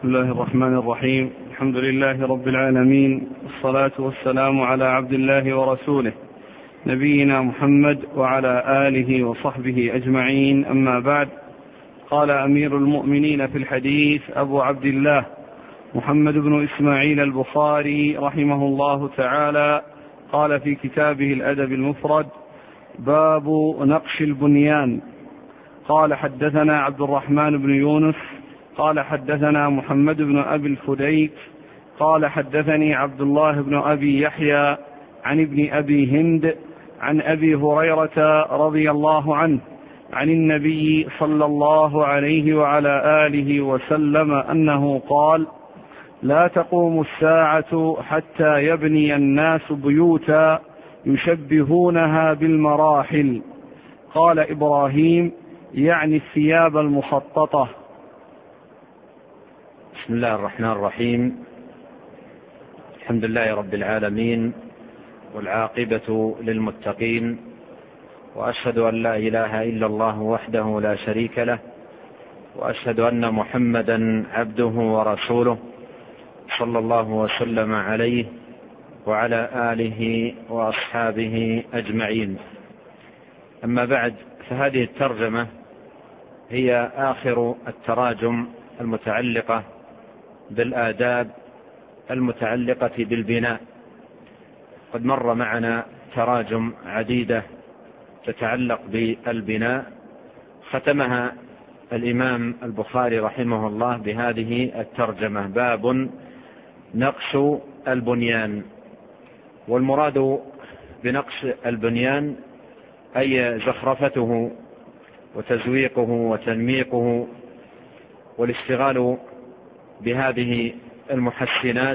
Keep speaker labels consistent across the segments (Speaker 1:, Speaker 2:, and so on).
Speaker 1: بسم الله الرحمن الرحيم. الحمد لله رب العالمين، والصلاة والسلام على عبد الله ورسوله نبينا محمد وعلى آله وصحبه أجمعين، أما بعد. قال أمير المؤمنين في الحديث أبو عبد الله محمد بن إسماعيل البخاري رحمه الله تعالى، قال في كتابه الأدب المفرد: باب نقش البنيان. قال حدثنا عبد الرحمن بن يونس قال حدثنا محمد بن أبي الفديك قال حدثني عبد الله بن أبي يحيى عن ابن أبي هند عن أبي هريرة رضي الله عنه عن النبي صلى الله عليه وعلى آله وسلم أنه قال: لا تقوم الساعة حتى يبني الناس بيوتا يشبهونها بالمراحل. قال إبراهيم: يعني الثياب المخططة.
Speaker 2: بسم الله الرحمن الرحيم. الحمد لله رب العالمين، والعاقبة للمتقين، وأشهد أن لا إله إلا الله وحده لا شريك له، وأشهد أن محمدا عبده ورسوله صلى الله وسلم عليه وعلى آله وأصحابه أجمعين. أما بعد، فهذه الترجمة هي آخر التراجم المتعلقة بالآداب المتعلقة بالبناء. قد مر معنا تراجم عديدة تتعلق بالبناء، ختمها الإمام البخاري رحمه الله بهذه الترجمة: باب نقش البنيان. والمراد بنقش البنيان أي زخرفته وتزويقه وتنميقه، والاشتغال بهذه المحسنات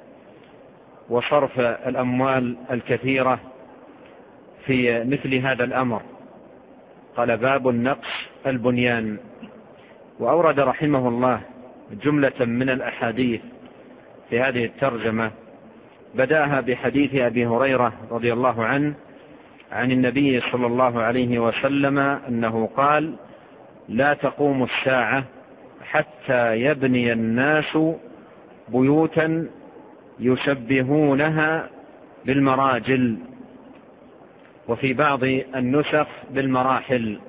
Speaker 2: وصرف الأموال الكثيرة في مثل هذا الأمر. قال: باب نقش البنيان. وأورد رحمه الله جملة من الأحاديث في هذه الترجمة، بدأها بحديث أبي هريرة رضي الله عنه عن النبي صلى الله عليه وسلم أنه قال: لا تقوم الساعة حتى يبني الناس بيوتا يشبهونها بالمراجل، وفي بعض النسخ بالمراحل.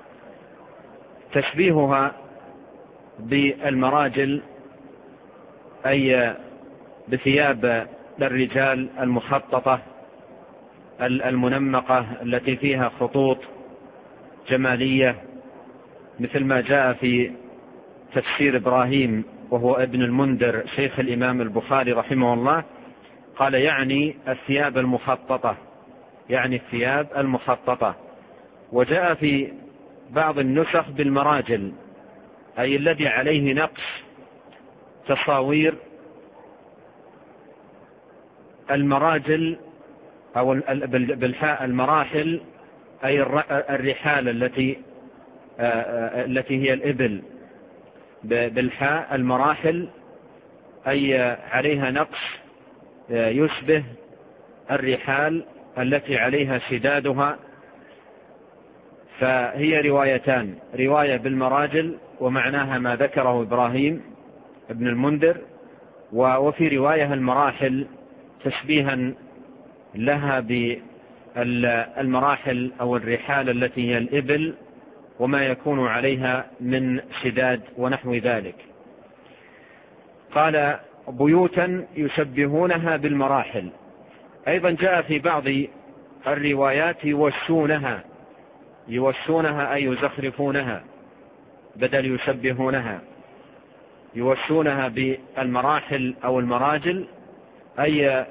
Speaker 2: تشبيهها بالمراجل أي بثياب الرجال المخططة المنمقة التي فيها خطوط جمالية، مثل ما جاء في تفسير إبراهيم وهو ابن المنذر شيخ الإمام البخاري رحمه الله، قال: يعني الثياب المخططة، يعني الثياب المخططة. وجاء في بعض النسخ بالمراجل أي الذي عليه نقش تصاوير المراجل، أو بالحاء المراحل أي الرحال التي هي الإبل، بالحاء المراحل أي عليها نقش يشبه الرحال التي عليها شدادها. فهي روايتان: رواية بالمراجل ومعناها ما ذكره إبراهيم ابن المنذر، وفي رواية المراحل تشبيها لها بالمراحل أو الرحال التي هي الإبل وما يكون عليها من شداد ونحو ذلك. قال: بيوتا يشبهونها بالمراحل. أيضا جاء في بعض الروايات يوشونها أي يزخرفونها، بدل يشبهونها، يوشونها بالمراحل أو المراجل أي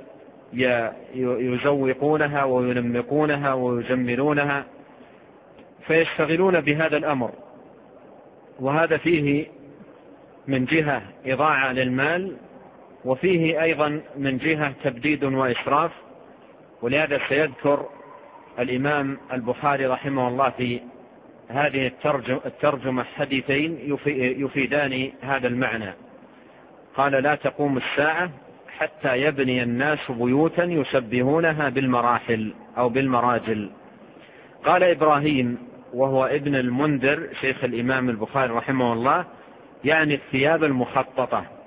Speaker 2: يزوقونها وينمقونها ويجملونها، فيشتغلون بهذا الأمر. وهذا فيه من جهة إضاعة للمال، وفيه أيضا من جهة تبديد وإسراف. ولهذا سيذكر الإمام البخاري رحمه الله في هذه الترجمة حديثين يفيدان هذا المعنى. قال: لا تقوم الساعة حتى يبني الناس بيوتا يشبهونها بالمراحل أو بالمراجل. قال إبراهيم وهو ابن المنذر شيخ الإمام البخاري رحمه الله: يعني الثياب المخططة،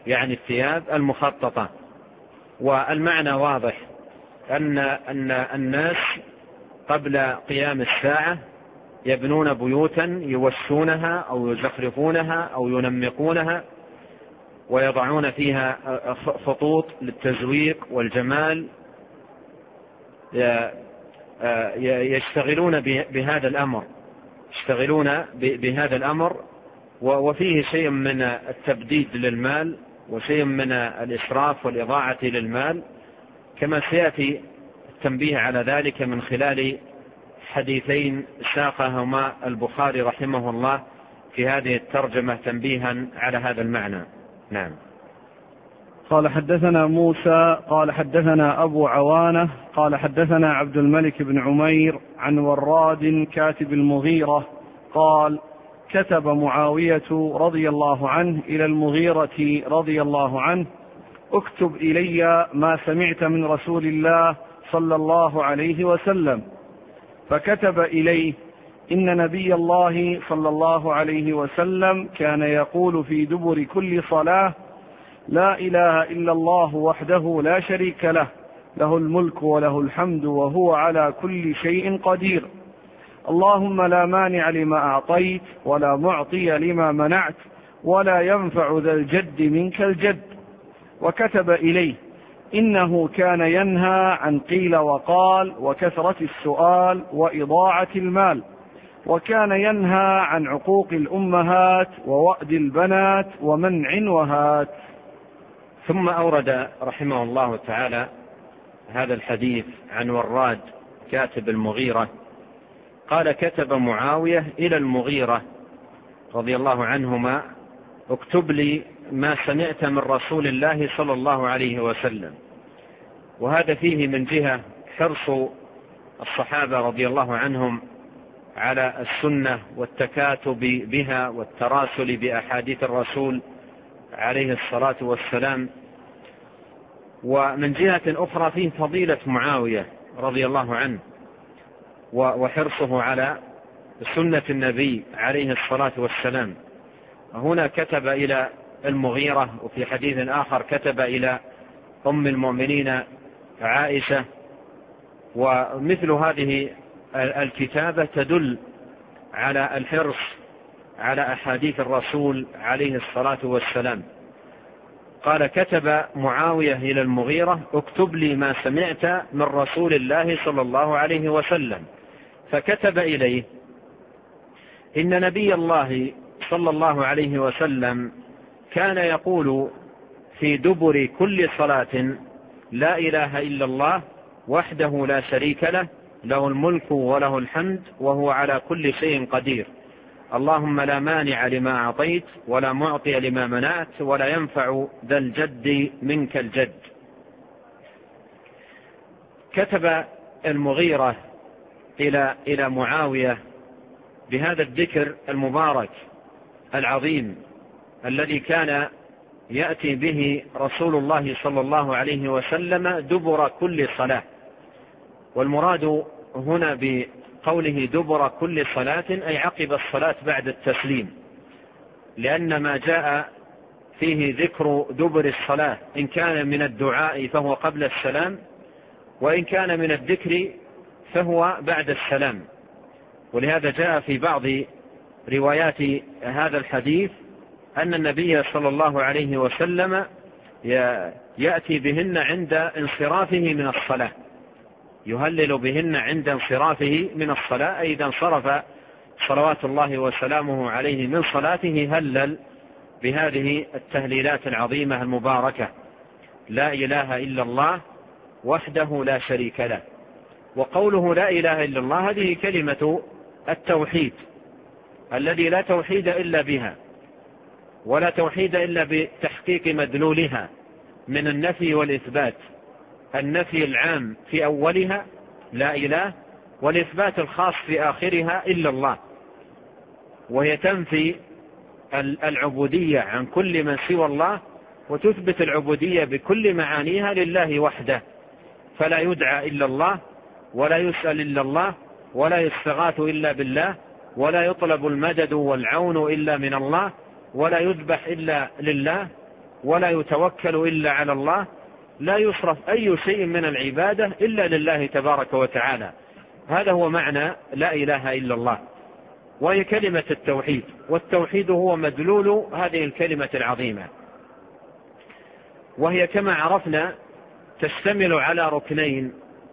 Speaker 2: يعني الثياب المخططة. والمعنى واضح أن الناس قبل قيام الساعة يبنون بيوتا يوسونها أو يزخرفونها أو ينمقونها ويضعون فيها خطوط للتزويق والجمال، يشتغلون بهذا الأمر، وفيه شيء من التبديد للمال وشيء من الإسراف والإضاعة للمال، كما سيأتي التنبيه على ذلك من خلال حديثين ساقهما البخاري رحمه الله في هذه الترجمة تنبيها على هذا المعنى. نعم.
Speaker 1: قال حدثنا موسى قال حدثنا أبو عوانة قال حدثنا عبد الملك بن عمير عن وراد كاتب المغيرة قال كتب معاوية رضي الله عنه إلى المغيرة رضي الله عنه اكتب إلي ما سمعت من رسول الله صلى الله عليه وسلم، فكتب إليه إن نبي الله صلى الله عليه وسلم كان يقول في دبر كل صلاة لا إله إلا الله وحده لا شريك له، له الملك وله الحمد وهو على كل شيء قدير، اللهم لا مانع لما أعطيت ولا معطي لما منعت ولا ينفع ذا الجد منك الجد. وكتب إليه إنه كان ينهى عن قيل وقال وكثرة السؤال وإضاعة المال، وكان ينهى عن عقوق الأمهات ووأد البنات ومنع وهات.
Speaker 2: ثم أورد رحمه الله تعالى هذا الحديث عن وراد كاتب المغيرة قال كتب معاوية إلى المغيرة رضي الله عنهما اكتب لي ما سمعت من رسول الله صلى الله عليه وسلم. وهذا فيه من جهة حرص الصحابة رضي الله عنهم على السنة والتكاتب بها والتراسل بأحاديث الرسول عليه الصلاة والسلام، ومن جهة أخرى فيه فضيلة معاوية رضي الله عنه وحرصه على سنة النبي عليه الصلاة والسلام. هنا كتب إلى المغيرة، وفي حديث آخر كتب إلى أم المؤمنين عائشة، ومثل هذه الكتابة تدل على الحرص على أحاديث الرسول عليه الصلاة والسلام. قال كتب معاوية إلى المغيرة اكتب لي ما سمعت من رسول الله صلى الله عليه وسلم، فكتب إليه إن نبي الله صلى الله عليه وسلم كان يقول في دبر كل صلاة لا إله إلا الله وحده لا شريك له، له الملك وله الحمد وهو على كل شيء قدير، اللهم لا مانع لما أعطيت ولا معطي لما منعت ولا ينفع ذا الجد منك الجد. كتب المغيرة إلى معاوية بهذا الذكر المبارك العظيم الذي كان يأتي به رسول الله صلى الله عليه وسلم دبر كل صلاة. والمراد هنا بقوله دبر كل صلاة أي عقب الصلاة بعد التسليم، لأن ما جاء فيه ذكر دبر الصلاة إن كان من الدعاء فهو قبل السلام، وإن كان من الذكر فهو بعد السلام. ولهذا جاء في بعض روايات هذا الحديث أن النبي صلى الله عليه وسلم يأتي بهن عند انصرافه من الصلاة، يهلل بهن عند انصرافه من الصلاة، أي إذا انصرف صلوات الله وسلامه عليه من صلاته هلل بهذه التهليلات العظيمة المباركة: لا إله إلا الله وحده لا شريك له. وقوله لا إله إلا الله هذه كلمة التوحيد الذي لا توحيد إلا بها، ولا توحيد إلا بتحقيق مدلولها من النفي والإثبات. النفي العام في أولها لا إله، والإثبات الخاص في آخرها إلا الله، وهي تنفي العبودية عن كل من سوى الله وتثبت العبودية بكل معانيها لله وحده، فلا يدعى إلا الله ولا يسأل إلا الله ولا يستغاث إلا بالله ولا يطلب المدد والعون إلا من الله ولا يذبح إلا لله ولا يتوكل إلا على الله، لا يصرف أي شيء من العبادة إلا لله تبارك وتعالى. هذا هو معنى لا إله إلا الله، وهي كلمة التوحيد، والتوحيد هو مدلول هذه الكلمة العظيمة، وهي كما عرفنا تشتمل على ركنين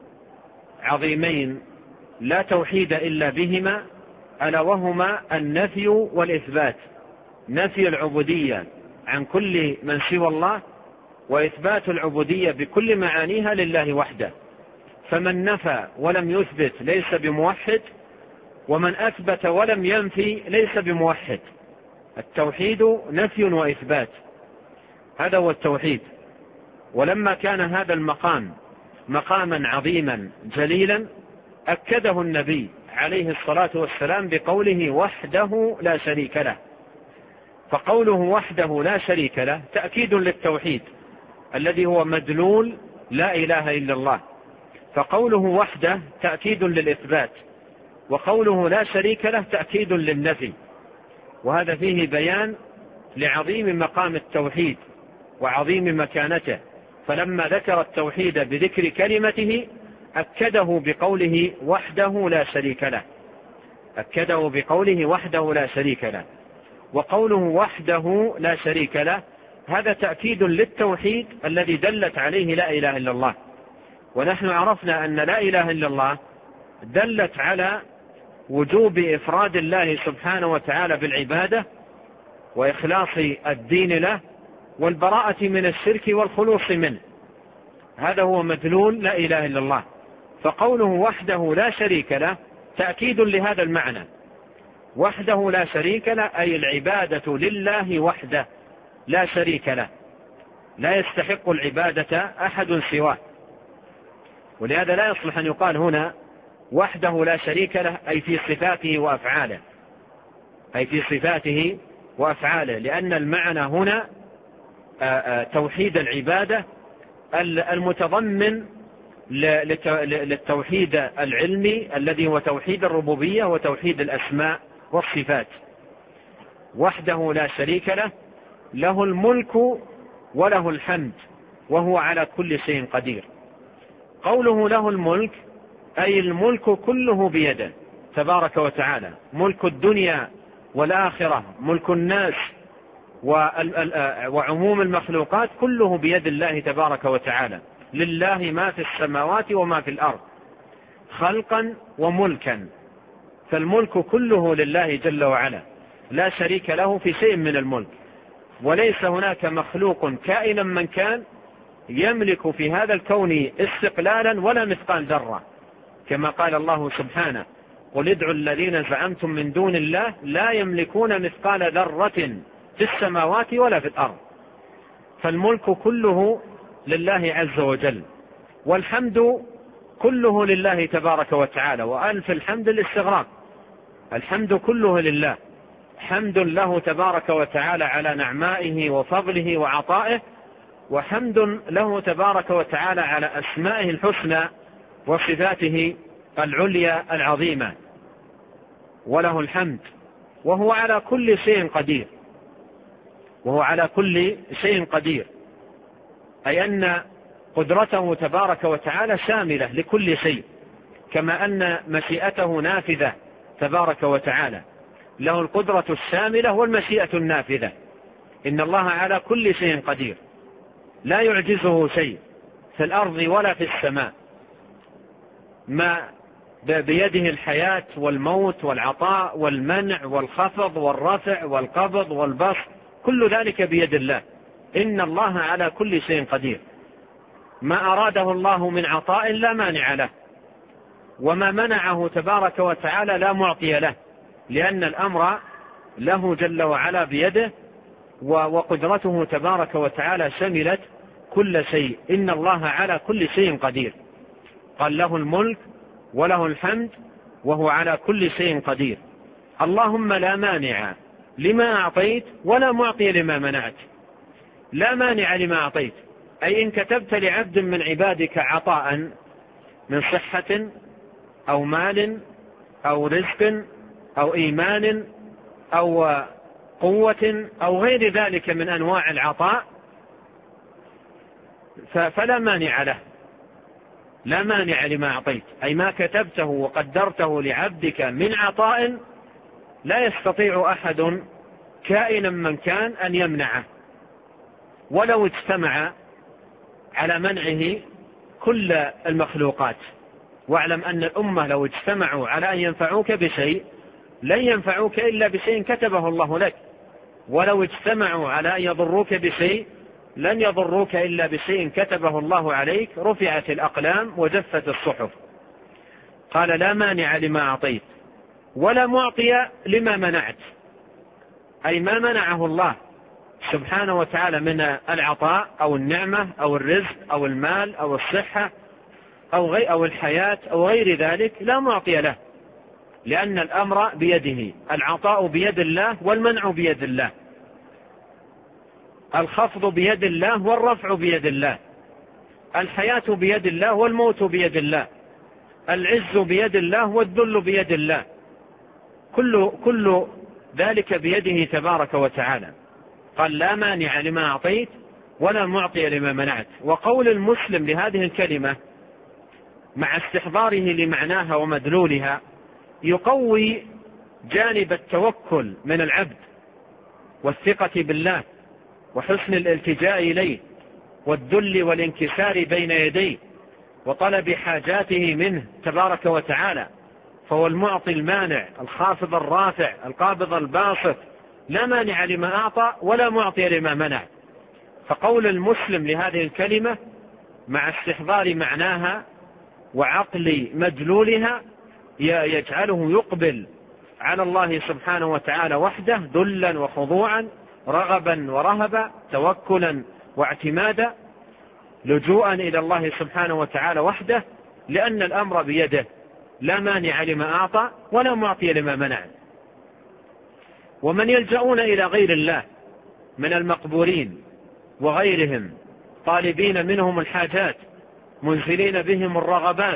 Speaker 2: عظيمين لا توحيد إلا بهما، ألا وهما النفي والإثبات، نفي العبودية عن كل من سوى الله، وإثبات العبودية بكل معانيها لله وحده. فمن نفى ولم يثبت ليس بموحد، ومن أثبت ولم ينفي ليس بموحد. التوحيد نفي وإثبات، هذا هو التوحيد. ولما كان هذا المقام مقاما عظيما جليلا أكده النبي عليه الصلاة والسلام بقوله وحده لا شريك له. فقوله وحده لا شريك له تأكيد للتوحيد الذي هو مدلول لا إله إلا الله، فقوله وحده تأكيد للإثبات، وقوله لا شريك له تأكيد للنفي. وهذا فيه بيان لعظيم مقام التوحيد وعظيم مكانته، فلما ذكر التوحيد بذكر كلمته أكده بقوله وحده لا شريك له، أكده بقوله وحده لا شريك له. وقوله وحده لا شريك له هذا تأكيد للتوحيد الذي دلت عليه لا إله إلا الله. ونحن عرفنا أن لا إله إلا الله دلت على وجوب إفراد الله سبحانه وتعالى بالعبادة وإخلاص الدين له والبراءة من الشرك والخلوص منه، هذا هو مدلول لا إله إلا الله. فقوله وحده لا شريك له تأكيد لهذا المعنى، وحده لا شريك له أي العبادة لله وحده لا شريك له، لا يستحق العبادة أحد سواه. ولهذا لا يصلح أن يقال هنا وحده لا شريك له أي في صفاته وأفعاله، أي في صفاته وأفعاله، لأن المعنى هنا توحيد العبادة المتضمن للتوحيد العلمي الذي هو توحيد الربوبية وتوحيد الأسماء والصفات. وحده لا شريك له، له الملك وله الحمد وهو على كل شيء قدير. قوله له الملك أي الملك كله بيده تبارك وتعالى، ملك الدنيا والآخرة، ملك الناس وعموم المخلوقات كله بيد الله تبارك وتعالى. لله ما في السماوات وما في الأرض خلقا وملكا، فالملك كله لله جل وعلا لا شريك له في شيء من الملك، وليس هناك مخلوق كائنا من كان يملك في هذا الكون استقلالا ولا مثقال ذرة، كما قال الله سبحانه قل ادعوا الذين زعمتم من دون الله لا يملكون مثقال ذرة في السماوات ولا في الأرض. فالملك كله لله عز وجل، والحمد كله لله تبارك وتعالى، وألف الحمد الاستغراق، الحمد كله لله، حمد له تبارك وتعالى على نعمائه وفضله وعطائه، وحمد له تبارك وتعالى على أسمائه الحسنى وصفاته العليا العظيمة. وله الحمد وهو على كل شيء قدير، وهو على كل شيء قدير، أي أن قدرته تبارك وتعالى شاملة لكل شيء، كما أن مشيئته نافذة تبارك وتعالى، له القدرة الشاملة والمشيئة النافذة. إن الله على كل شيء قدير، لا يعجزه شيء في الأرض ولا في السماء، ما بيده الحياة والموت والعطاء والمنع والخفض والرفع والقبض والبسط، كل ذلك بيد الله. إن الله على كل شيء قدير، ما أراده الله من عطاء لا مانع له، وما منعه تبارك وتعالى لا معطي له، لأن الأمر له جل وعلا بيده، وقدرته تبارك وتعالى شملت كل شيء. إن الله على كل شيء قدير، قال له الملك وله الحمد وهو على كل شيء قدير. اللهم لا مانع لما أعطيت ولا معطي لما منعت. لا مانع لما أعطيت أي إن كتبت لعبد من عبادك عطاء من صحة أو مال أو رزق أو إيمان أو قوة أو غير ذلك من أنواع العطاء، فلا مانع له، لا مانع لما أعطيت، أي ما كتبته وقدرته لعبدك من عطاء لا يستطيع أحد كائنا من كان أن يمنعه، ولو اجتمع على منعه كل المخلوقات. واعلم أن الأمة لو اجتمعوا على أن ينفعوك بشيء لن ينفعوك إلا بشيء كتبه الله لك، ولو اجتمعوا على أن يضروك بشيء لن يضروك إلا بشيء كتبه الله عليك، رفعت الأقلام وجفت الصحف. قال لا مانع لما أعطيت ولا معطي لما منعت، أي ما منعه الله سبحانه وتعالى من العطاء أو النعمة أو الرزق أو المال أو الصحة أو الحياة أو غير ذلك لا معطي له، لأن الأمر بيده، العطاء بيد الله والمنع بيد الله، الخفض بيد الله والرفع بيد الله، الحياة بيد الله والموت بيد الله، العز بيد الله والذل بيد الله، كل ذلك بيده تبارك وتعالى. قال لا مانع لما أعطيت ولا معطي لما منعت. وقول المسلم لهذه الكلمة مع استحضاره لمعناها ومدلولها يقوي جانب التوكل من العبد والثقة بالله وحسن الالتجاء إليه والذل والانكسار بين يديه وطلب حاجاته منه تبارك وتعالى، فهو المعطي المانع الخافض الرافع القابض الباسط، لا مانع لما أعطى ولا معطي لما منع. فقول المسلم لهذه الكلمة مع استحضار معناها وعقل مدلولها يجعله يقبل على الله سبحانه وتعالى وحده ذلا وخضوعا، رغبا ورهبا، توكلا واعتمادا، لجوءا إلى الله سبحانه وتعالى وحده، لأن الأمر بيده، لا مانع لما أعطى ولا معطي لما منع. ومن يلجؤون إلى غير الله من المقبورين وغيرهم طالبين منهم الحاجات منزلين بهم الرغبات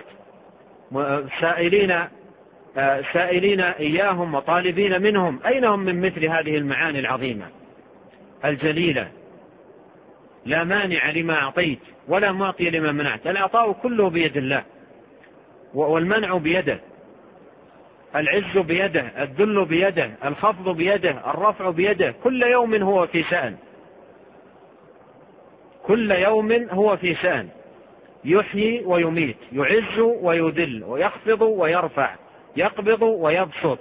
Speaker 2: سائلين إياهم وطالبين منهم، أين هم من مثل هذه المعاني العظيمة الجليلة؟ لا مانع لما أعطيت ولا معطي لما منعت. العطاء كله بيد الله والمنع بيده، العز بيده، الذل بيده، الخفض بيده، الرفع بيده، كل يوم هو في شأن، كل يوم هو في شأن، يحيي ويميت، يعز ويذل، ويخفض ويرفع، يقبض ويبسط،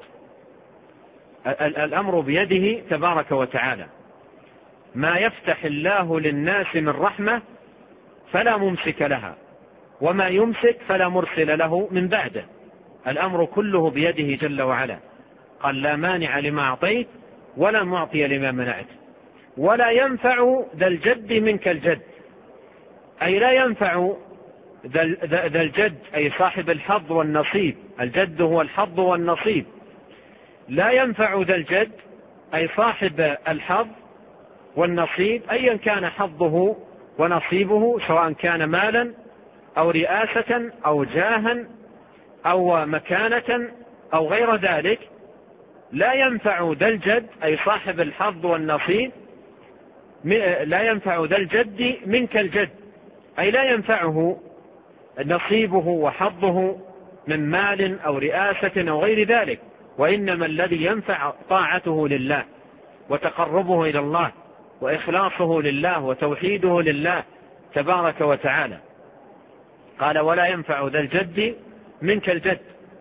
Speaker 2: الأمر بيده تبارك وتعالى. ما يفتح الله للناس من رحمة فلا ممسك لها، وما يمسك فلا مرسل له من بعده، الأمر كله بيده جل وعلا. قال لا مانع لما أعطيت ولا معطي لما منعت. ولا ينفع ذا الجد منك الجد، أي لا ينفع ذا الجد أي صاحب الحظ والنصيب، الجد هو الحظ والنصيب، لا ينفع ذا الجد أي صاحب الحظ والنصيب أيا كان حظه ونصيبه، سواء كان مالا أو رئاسة أو جاها أو مكانة أو غير ذلك، لا ينفع ذا الجد أي صاحب الحظ والنصيب، لا ينفع ذا الجد منك الجد، أي لا ينفعه نصيبه وحظه من مال أو رئاسة أو غير ذلك، وإنما الذي ينفع طاعته لله وتقربه إلى الله وإخلاصه لله وتوحيده لله تبارك وتعالى. قال ولا ينفع ذا الجد منك الجد.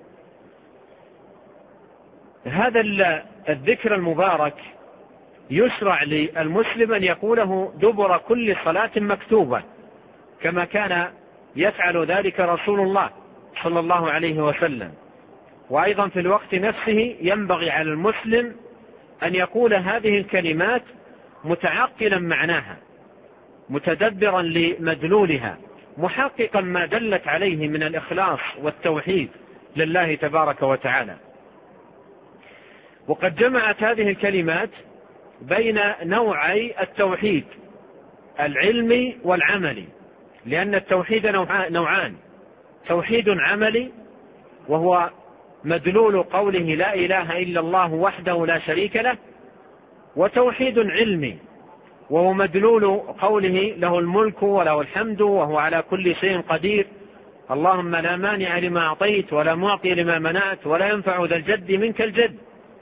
Speaker 2: هذا الذكر المبارك يشرع للمسلم أن يقوله دبر كل صلاة مكتوبة، كما كان يفعل ذلك رسول الله صلى الله عليه وسلم. وأيضا في الوقت نفسه ينبغي على المسلم أن يقول هذه الكلمات متعقلا معناها، متدبرا لمدلولها، محققا ما دلت عليه من الإخلاص والتوحيد لله تبارك وتعالى. وقد جمعت هذه الكلمات بين نوعي التوحيد العلمي والعملي، لأن التوحيد نوعان: توحيد عملي وهو مدلول قوله لا إله إلا الله وحده لا شريك له، وتوحيد علمي وهو مدلول قوله له الملك وله الحمد وهو على كل شيء قدير، اللهم لا مانع لما أعطيت ولا معطي لما منعت ولا ينفع ذا الجد منك الجد.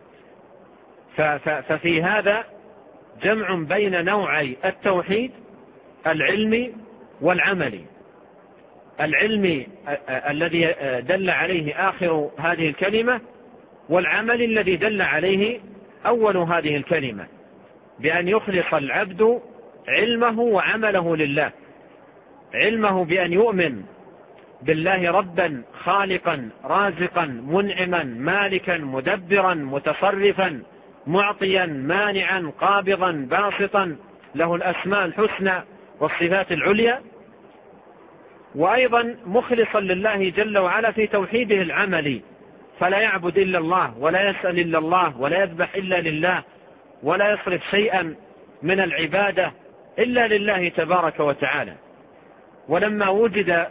Speaker 2: ففي هذا جمع بين نوعي التوحيد العلمي والعملي. العلمي الذي دل عليه آخر هذه الكلمة، والعمل الذي دل عليه أول هذه الكلمة، بأن يخلص العبد علمه وعمله لله. علمه بأن يؤمن بالله ربا خالقا رازقا منعما مالكا مدبرا متصرفا معطيا مانعا قابضا باسطا، له الأسماء الحسنى والصفات العليا. وأيضا مخلصا لله جل وعلا في توحيده العملي، فلا يعبد إلا الله ولا يسأل إلا الله ولا يذبح إلا لله ولا يصرف شيئا من العبادة إلا لله تبارك وتعالى. ولما وجد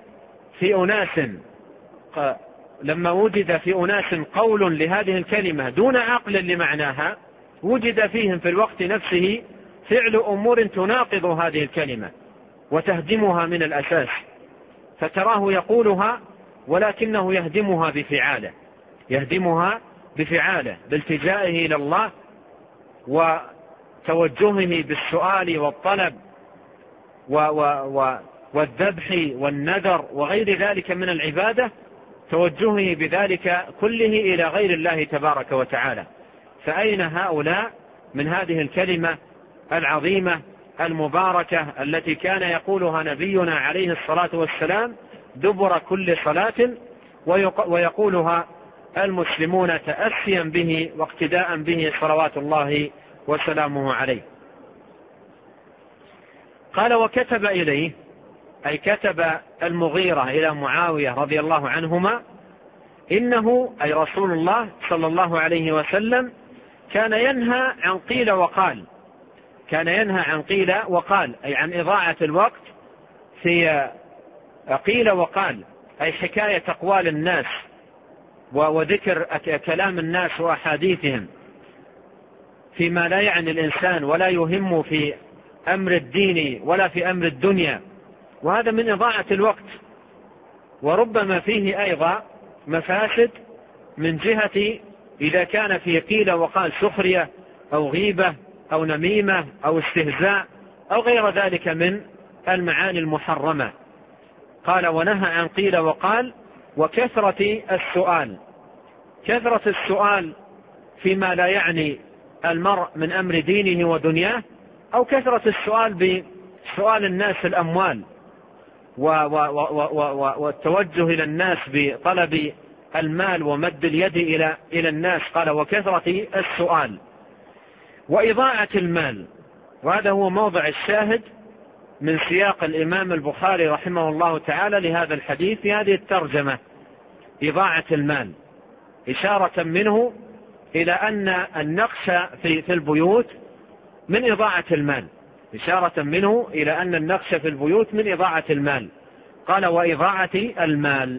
Speaker 2: في أناس قول لهذه الكلمة دون عقل لمعناها، وجد فيهم في الوقت نفسه فعل أمور تناقض هذه الكلمة وتهدمها من الأساس، فتراه يقولها ولكنه يهدمها بفعاله بالتجائه إلى الله وتوجهه بالسؤال والطلب والذبح والنذر وغير ذلك من العبادة، توجهه بذلك كله إلى غير الله تبارك وتعالى. فأين هؤلاء من هذه الكلمة العظيمة المباركة التي كان يقولها نبينا عليه الصلاة والسلام دبر كل صلاة، ويقولها المسلمون تأسيا به واقتداء به صلوات الله وسلامه عليه. قال وكتب إليه، أي كتب المغيرة إلى معاوية رضي الله عنهما، إنه أي رسول الله صلى الله عليه وسلم كان ينهى عن قيل وقال، أي عن إضاعة الوقت في قيل وقال، أي حكاية أقوال الناس وذكر كلام الناس وأحاديثهم فيما لا يعني الإنسان ولا يهم في أمر الدين ولا في أمر الدنيا، وهذا من إضاعة الوقت. وربما فيه أيضا مفاسد من جهة إذا كان فيه قيل وقال سخرية أو غيبة أو نميمة أو استهزاء أو غير ذلك من المعاني المحرمة. قال ونهى عن قيل وقال وكثرة السؤال. كثرة السؤال فيما لا يعني المرء من أمر دينه ودنياه، أو كثرة السؤال بسؤال الناس الأموال والتوجه إلى الناس بطلب المال ومد اليد إلى الناس. قال وكثرة السؤال وإضاعة المال، وهذا هو موضع الشاهد من سياق الإمام البخاري رحمه الله تعالى لهذا الحديث في هذه الترجمة، إضاعة المال، إشارة منه إلى أن النقش في البيوت من إضاعة المال، إشارة منه إلى أن النقش في البيوت من إضاعة المال. قال وإضاعة المال.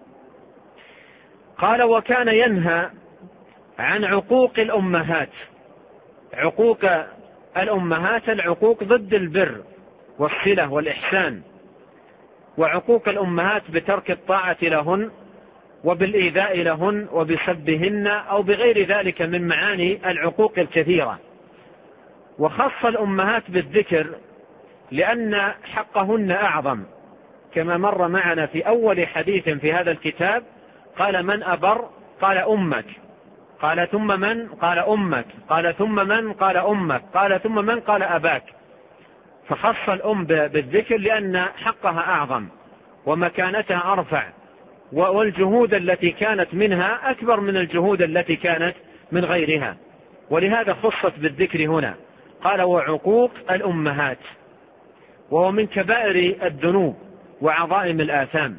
Speaker 2: قال وكان ينهى عن عقوق الأمهات. عقوق الأمهات، العقوق ضد البر والصلة والإحسان، وعقوق الأمهات بترك الطاعة لهن وبالإيذاء لهن وبسبهن أو بغير ذلك من معاني العقوق الكثيرة. وخص الأمهات بالذكر لأن حقهن أعظم، كما مر معنا في أول حديث في هذا الكتاب. قال من أبر؟ قال أمك. قال ثم من؟ قال أمك. قال ثم من؟ قال أمك. قال ثم من؟ قال أباك. فخص الأم بالذكر لأن حقها أعظم ومكانتها أرفع، والجهود التي كانت منها أكبر من الجهود التي كانت من غيرها، ولهذا خصت بالذكر هنا. قال وعقوق الأمهات، وهو من كبائر الذنوب وعظائم الآثام.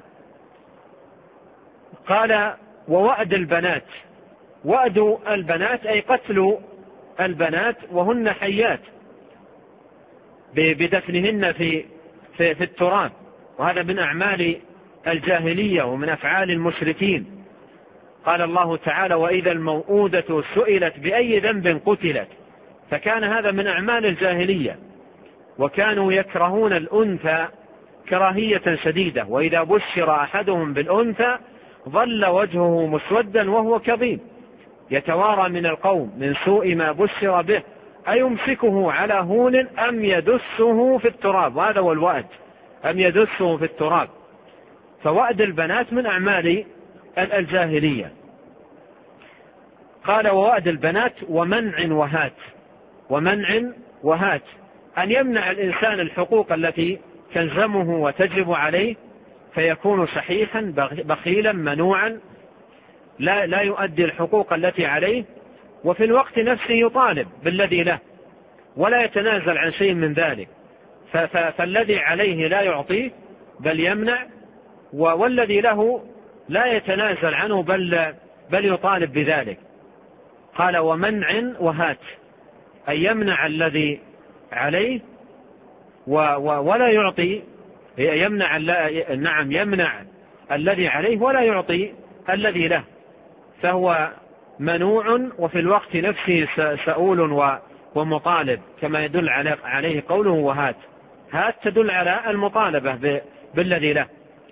Speaker 2: قال ووأد البنات. وأد البنات أي قتل البنات وهن حيات بدفنهن في التراب، وهذا من أعمال الجاهلية ومن أفعال المشركين. قال الله تعالى وإذا الموءودة سئلت بأي ذنب قتلت، فكان هذا من أعمال الجاهلية. وكانوا يكرهون الأنثى كراهية شديدة، وإذا بشر أحدهم بالأنثى ظل وجهه مسودا وهو كظيم يتوارى من القوم من سوء ما بشر به أيمسكه على هون أم يدسه في التراب. وهذا هو الوأد، أم يدسه في التراب. فوأد البنات من أعمال الجاهلية. قال ووأد البنات ومنع وهات. ومنع وهات أن يمنع الإنسان الحقوق التي تلزمه وتجب عليه، فيكون شحيحا بخيلا منوعا لا يؤدي الحقوق التي عليه، وفي الوقت نفسه يطالب بالذي له ولا يتنازل عن شيء من ذلك. فالذي عليه لا يعطيه بل يمنع، والذي له لا يتنازل عنه بل يطالب بذلك. قال ومنع وهات، أي يمنع الذي عليه ولا يعطي، يمنع الذي عليه ولا يعطي الذي له، فهو منوع وفي الوقت نفسه سؤول ومطالب، كما يدل عليه قوله وهات. هات تدل على المطالبة بالذي له.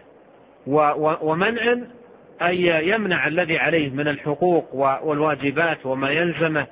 Speaker 2: ومنع أي يمنع الذي عليه من الحقوق والواجبات وما يلزمه.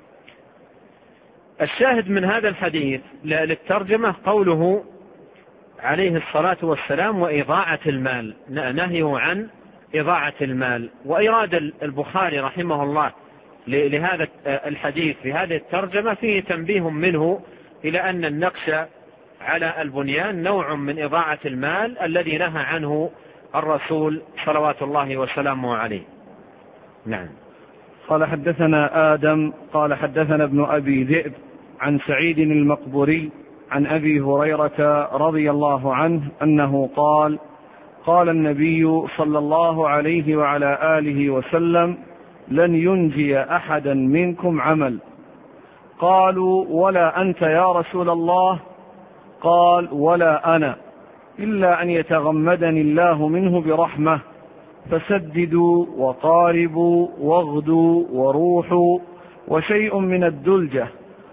Speaker 2: الشاهد من هذا الحديث للترجمة قوله عليه الصلاة والسلام وإضاعة المال، نهيه عن إضاعة المال. وإراد البخاري رحمه الله لهذا الحديث في هذه الترجمة فيه تنبيه منه إلى أن النقش على البنيان نوع من إضاعة المال الذي نهى عنه الرسول صلوات الله وسلامه عليه. نعم.
Speaker 1: قال حدثنا آدم قال حدثنا ابن أبي ذئب عن سعيد المقبوري عن أبي هريرة رضي الله عنه أنه قال قال النبي صلى الله عليه وعلى آله وسلم لن ينجي أحدا منكم عمل. قالوا ولا أنت يا رسول الله؟ قال ولا أنا، إلا أن يتغمدني الله منه برحمة، فسددوا وقاربوا واغدوا وروحوا وشيء من الدلجة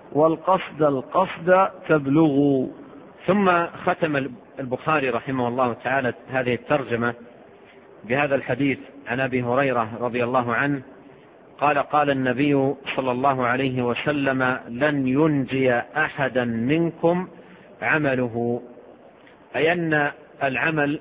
Speaker 1: والقصد تبلغوا.
Speaker 2: ثم ختم البخاري رحمه الله تعالى هذه الترجمة بهذا الحديث عن أبي هريرة رضي الله عنه قال قال النبي صلى الله عليه وسلم لن ينجي أحدا منكم عمله، أي أن العمل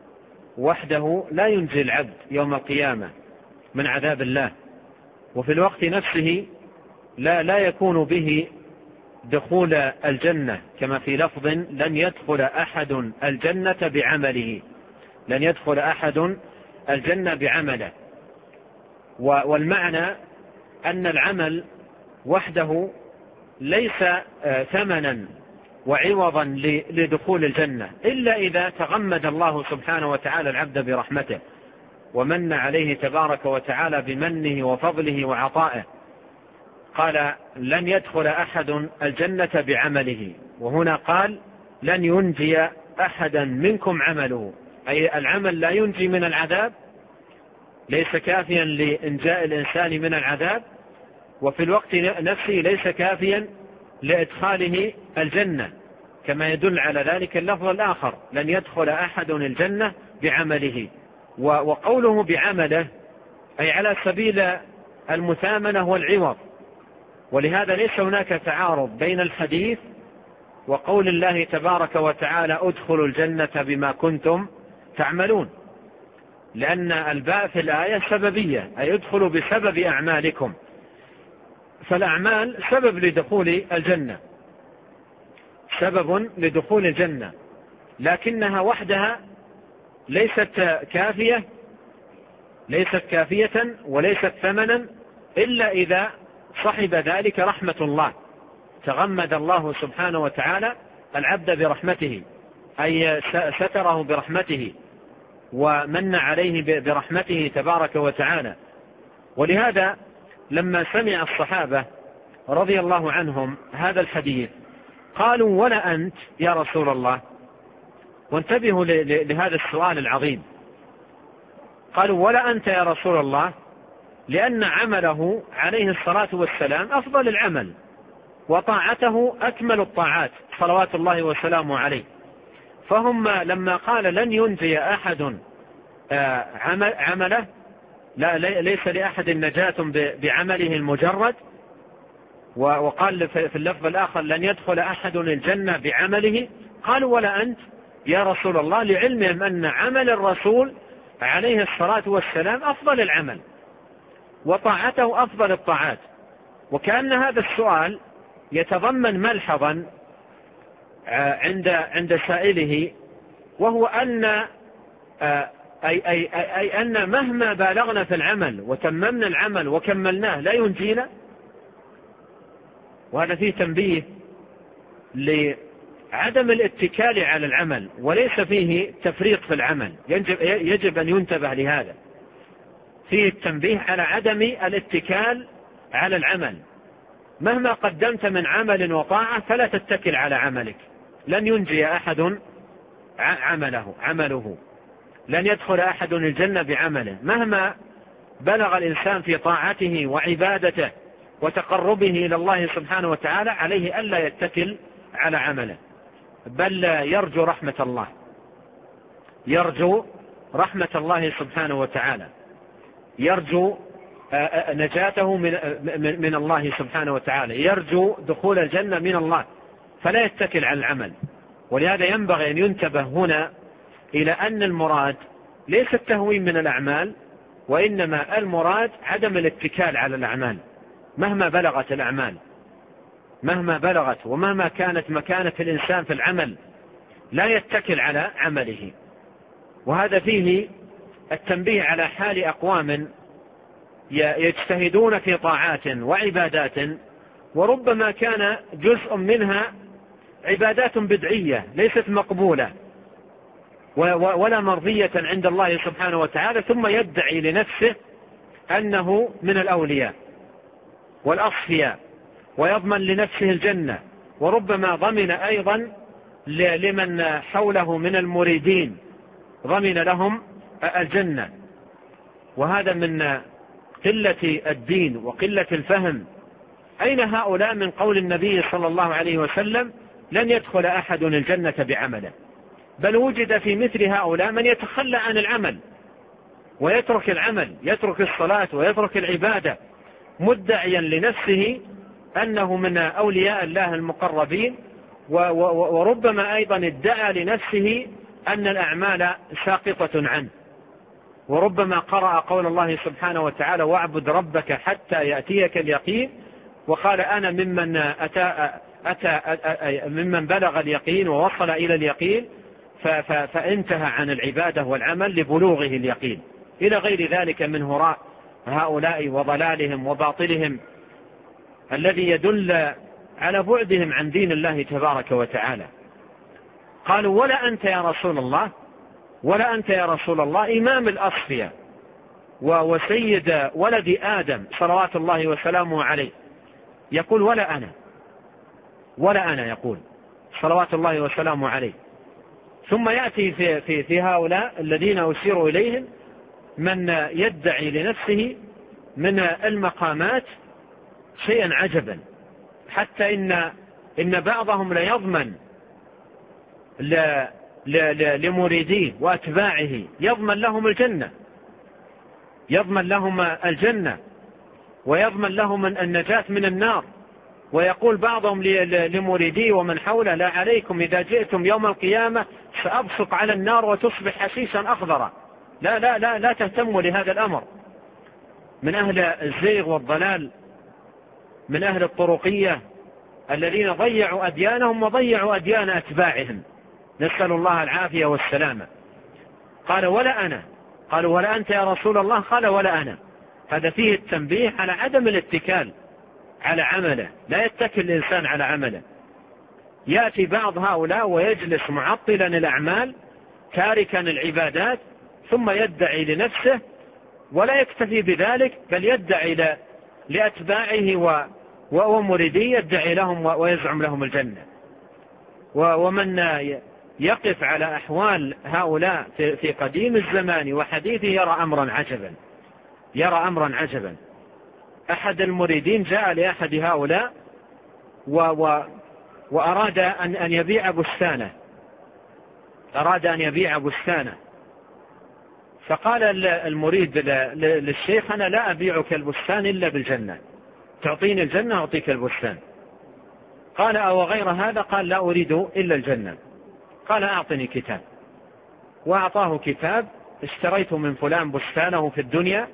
Speaker 2: وحده لا ينجي العبد يوم القيامة من عذاب الله، وفي الوقت نفسه لا يكون به دخول الجنة، كما في لفظ لن يدخل أحد الجنة بعمله، لن يدخل أحد الجنة بعمله. والمعنى أن العمل وحده ليس ثمنا وعوضا لدخول الجنة، إلا إذا تغمد الله سبحانه وتعالى العبد برحمته ومن عليه تبارك وتعالى بمنه وفضله وعطائه. قال لن يدخل أحد الجنة بعمله، وهنا قال لن ينجي أحدا منكم عمله، أي العمل لا ينجي من العذاب، ليس كافيا لإنجاء الإنسان من العذاب، وفي الوقت نفسه ليس كافيا لإدخاله الجنة، كما يدل على ذلك اللفظ الآخر لن يدخل أحد الجنة بعمله. وقوله بعمله أي على سبيل المثامنة والعوض، ولهذا ليس هناك تعارض بين الحديث وقول الله تبارك وتعالى ادخلوا الجنة بما كنتم تعملون، لأن الباء في الآية سببية، أي ادخلوا بسبب أعمالكم، فالأعمال سبب لدخول الجنة، سبب لدخول الجنة، لكنها وحدها ليست كافية وليست ثمنا، إلا إذا صحب ذلك رحمة الله، تغمد الله سبحانه وتعالى العبد برحمته، أي ستره برحمته ومن عليه برحمته تبارك وتعالى. ولهذا لما سمع الصحابة رضي الله عنهم هذا الحديث قالوا ولا أنت يا رسول الله، وانتبهوا لهذا السؤال العظيم، قالوا ولا أنت يا رسول الله، لأن عمله عليه الصلاة والسلام أفضل العمل، وطاعته أكمل الطاعات صلوات الله وسلامه عليه. فهم لما قال لن ينجي أحد عمله، لا ليس لأحد نجاة بعمله المجرد، وقال في اللفظ الآخر لن يدخل أحد الجنة بعمله، قالوا ولا أنت يا رسول الله، لعلمهم أن عمل الرسول عليه الصلاة والسلام أفضل العمل وطاعته أفضل الطاعات. وكأن هذا السؤال يتضمن ملحظا عند سائله، وهو أن مهما بالغنا في العمل وتممنا العمل وكملناه لا ينجينا. وهذا فيه تنبيه لعدم الاتكال على العمل، وليس فيه تفريط في العمل، يجب أن ينتبه لهذا. فيه التنبيه على عدم الاتكال على العمل، مهما قدمت من عمل وطاعة فلا تتكل على عملك، لن ينجي أحد عمله، لن يدخل أحد الجنة بعمله، مهما بلغ الإنسان في طاعته وعبادته وتقربه إلى الله سبحانه وتعالى، عليه ألا يتكل على عمله، بل يرجو رحمة الله، يرجو رحمة الله سبحانه وتعالى، يرجو نجاته من الله سبحانه وتعالى، يرجو دخول الجنة من الله، فلا يتكل على العمل. ولهذا ينبغي أن ينتبه هنا إلى أن المراد ليس التهوين من الأعمال، وإنما المراد عدم الاتكال على الأعمال مهما بلغت الأعمال، مهما بلغت ومهما كانت مكانة الإنسان في العمل لا يتكل على عمله. وهذا فيه التنبيه على حال أقوام يجتهدون في طاعات وعبادات، وربما كان جزء منها عبادات بدعية ليست مقبولة ولا مرضية عند الله سبحانه وتعالى، ثم يدعي لنفسه أنه من الأولياء والأصفياء ويضمن لنفسه الجنة، وربما ضمن أيضا لمن حوله من المريدين، ضمن لهم الجنة. وهذا من قلة الدين وقلة الفهم. أين هؤلاء من قول النبي صلى الله عليه وسلم لن يدخل أحد الجنة بعمله؟ بل وجد في مثل هؤلاء من يتخلى عن العمل ويترك العمل، يترك الصلاة ويترك العبادة، مدعيا لنفسه أنه من أولياء الله المقربين، وربما أيضا ادعى لنفسه أن الأعمال ساقطة عنه، وربما قرأ قول الله سبحانه وتعالى واعبد ربك حتى يأتيك اليقين، وقال أنا ممن بلغ اليقين ووصل إلى اليقين، فانتهى عن العبادة والعمل لبلوغه اليقين، إلى غير ذلك من هراء هؤلاء وضلالهم وباطلهم الذي يدل على بعدهم عن دين الله تبارك وتعالى. قالوا ولا أنت يا رسول الله، ولا أنت يا رسول الله إمام الأصفياء وسيد ولد آدم صلوات الله وسلامه عليه، يقول ولا أنا يقول صلوات الله وسلامه عليه. ثم يأتي في هؤلاء الذين أشيروا إليهم من يدعي لنفسه من المقامات شيئا عجبا، حتى إن بعضهم ليضمن لمريديه وأتباعه، يضمن لهم الجنة، يضمن لهم الجنة ويضمن لهم النجاة من النار. ويقول بعضهم لمريديه ومن حوله لا عليكم إذا جئتم يوم القيامة سأبصق على النار وتصبح حشيشا أخضرا، لا تهتموا لهذا الأمر. من أهل الزيغ والضلال، من أهل الطرقية الذين ضيعوا أديانهم وضيعوا أديان أتباعهم، نسأل الله العافية والسلامة. قال ولا أنا، قالوا ولا أنت يا رسول الله، قال ولا أنا. هذا فيه التنبيه على عدم الاتكال على عمله، لا يتكل الإنسان على عمله. يأتي بعض هؤلاء ويجلس معطلا الأعمال تاركا العبادات، ثم يدعي لنفسه ولا يكتفي بذلك، بل يدعي لأتباعه ومريديه، يدعي لهم ويزعم لهم الجنة. ومن يقف على أحوال هؤلاء في قديم الزمان وحديثه يرى أمرا عجبا. أحد المريدين جاء لأحد هؤلاء وأراد أن يبيع بستانه، فقال المريد للشيخ: أنا لا أبيعك البستان إلا بالجنة، تعطيني الجنة أعطيك البستان. قال: أو غير هذا؟ قال: لا أريد إلا الجنة. قال: أعطني كتاب. وأعطاه كتاب: اشتريت من فلان بستانه في الدنيا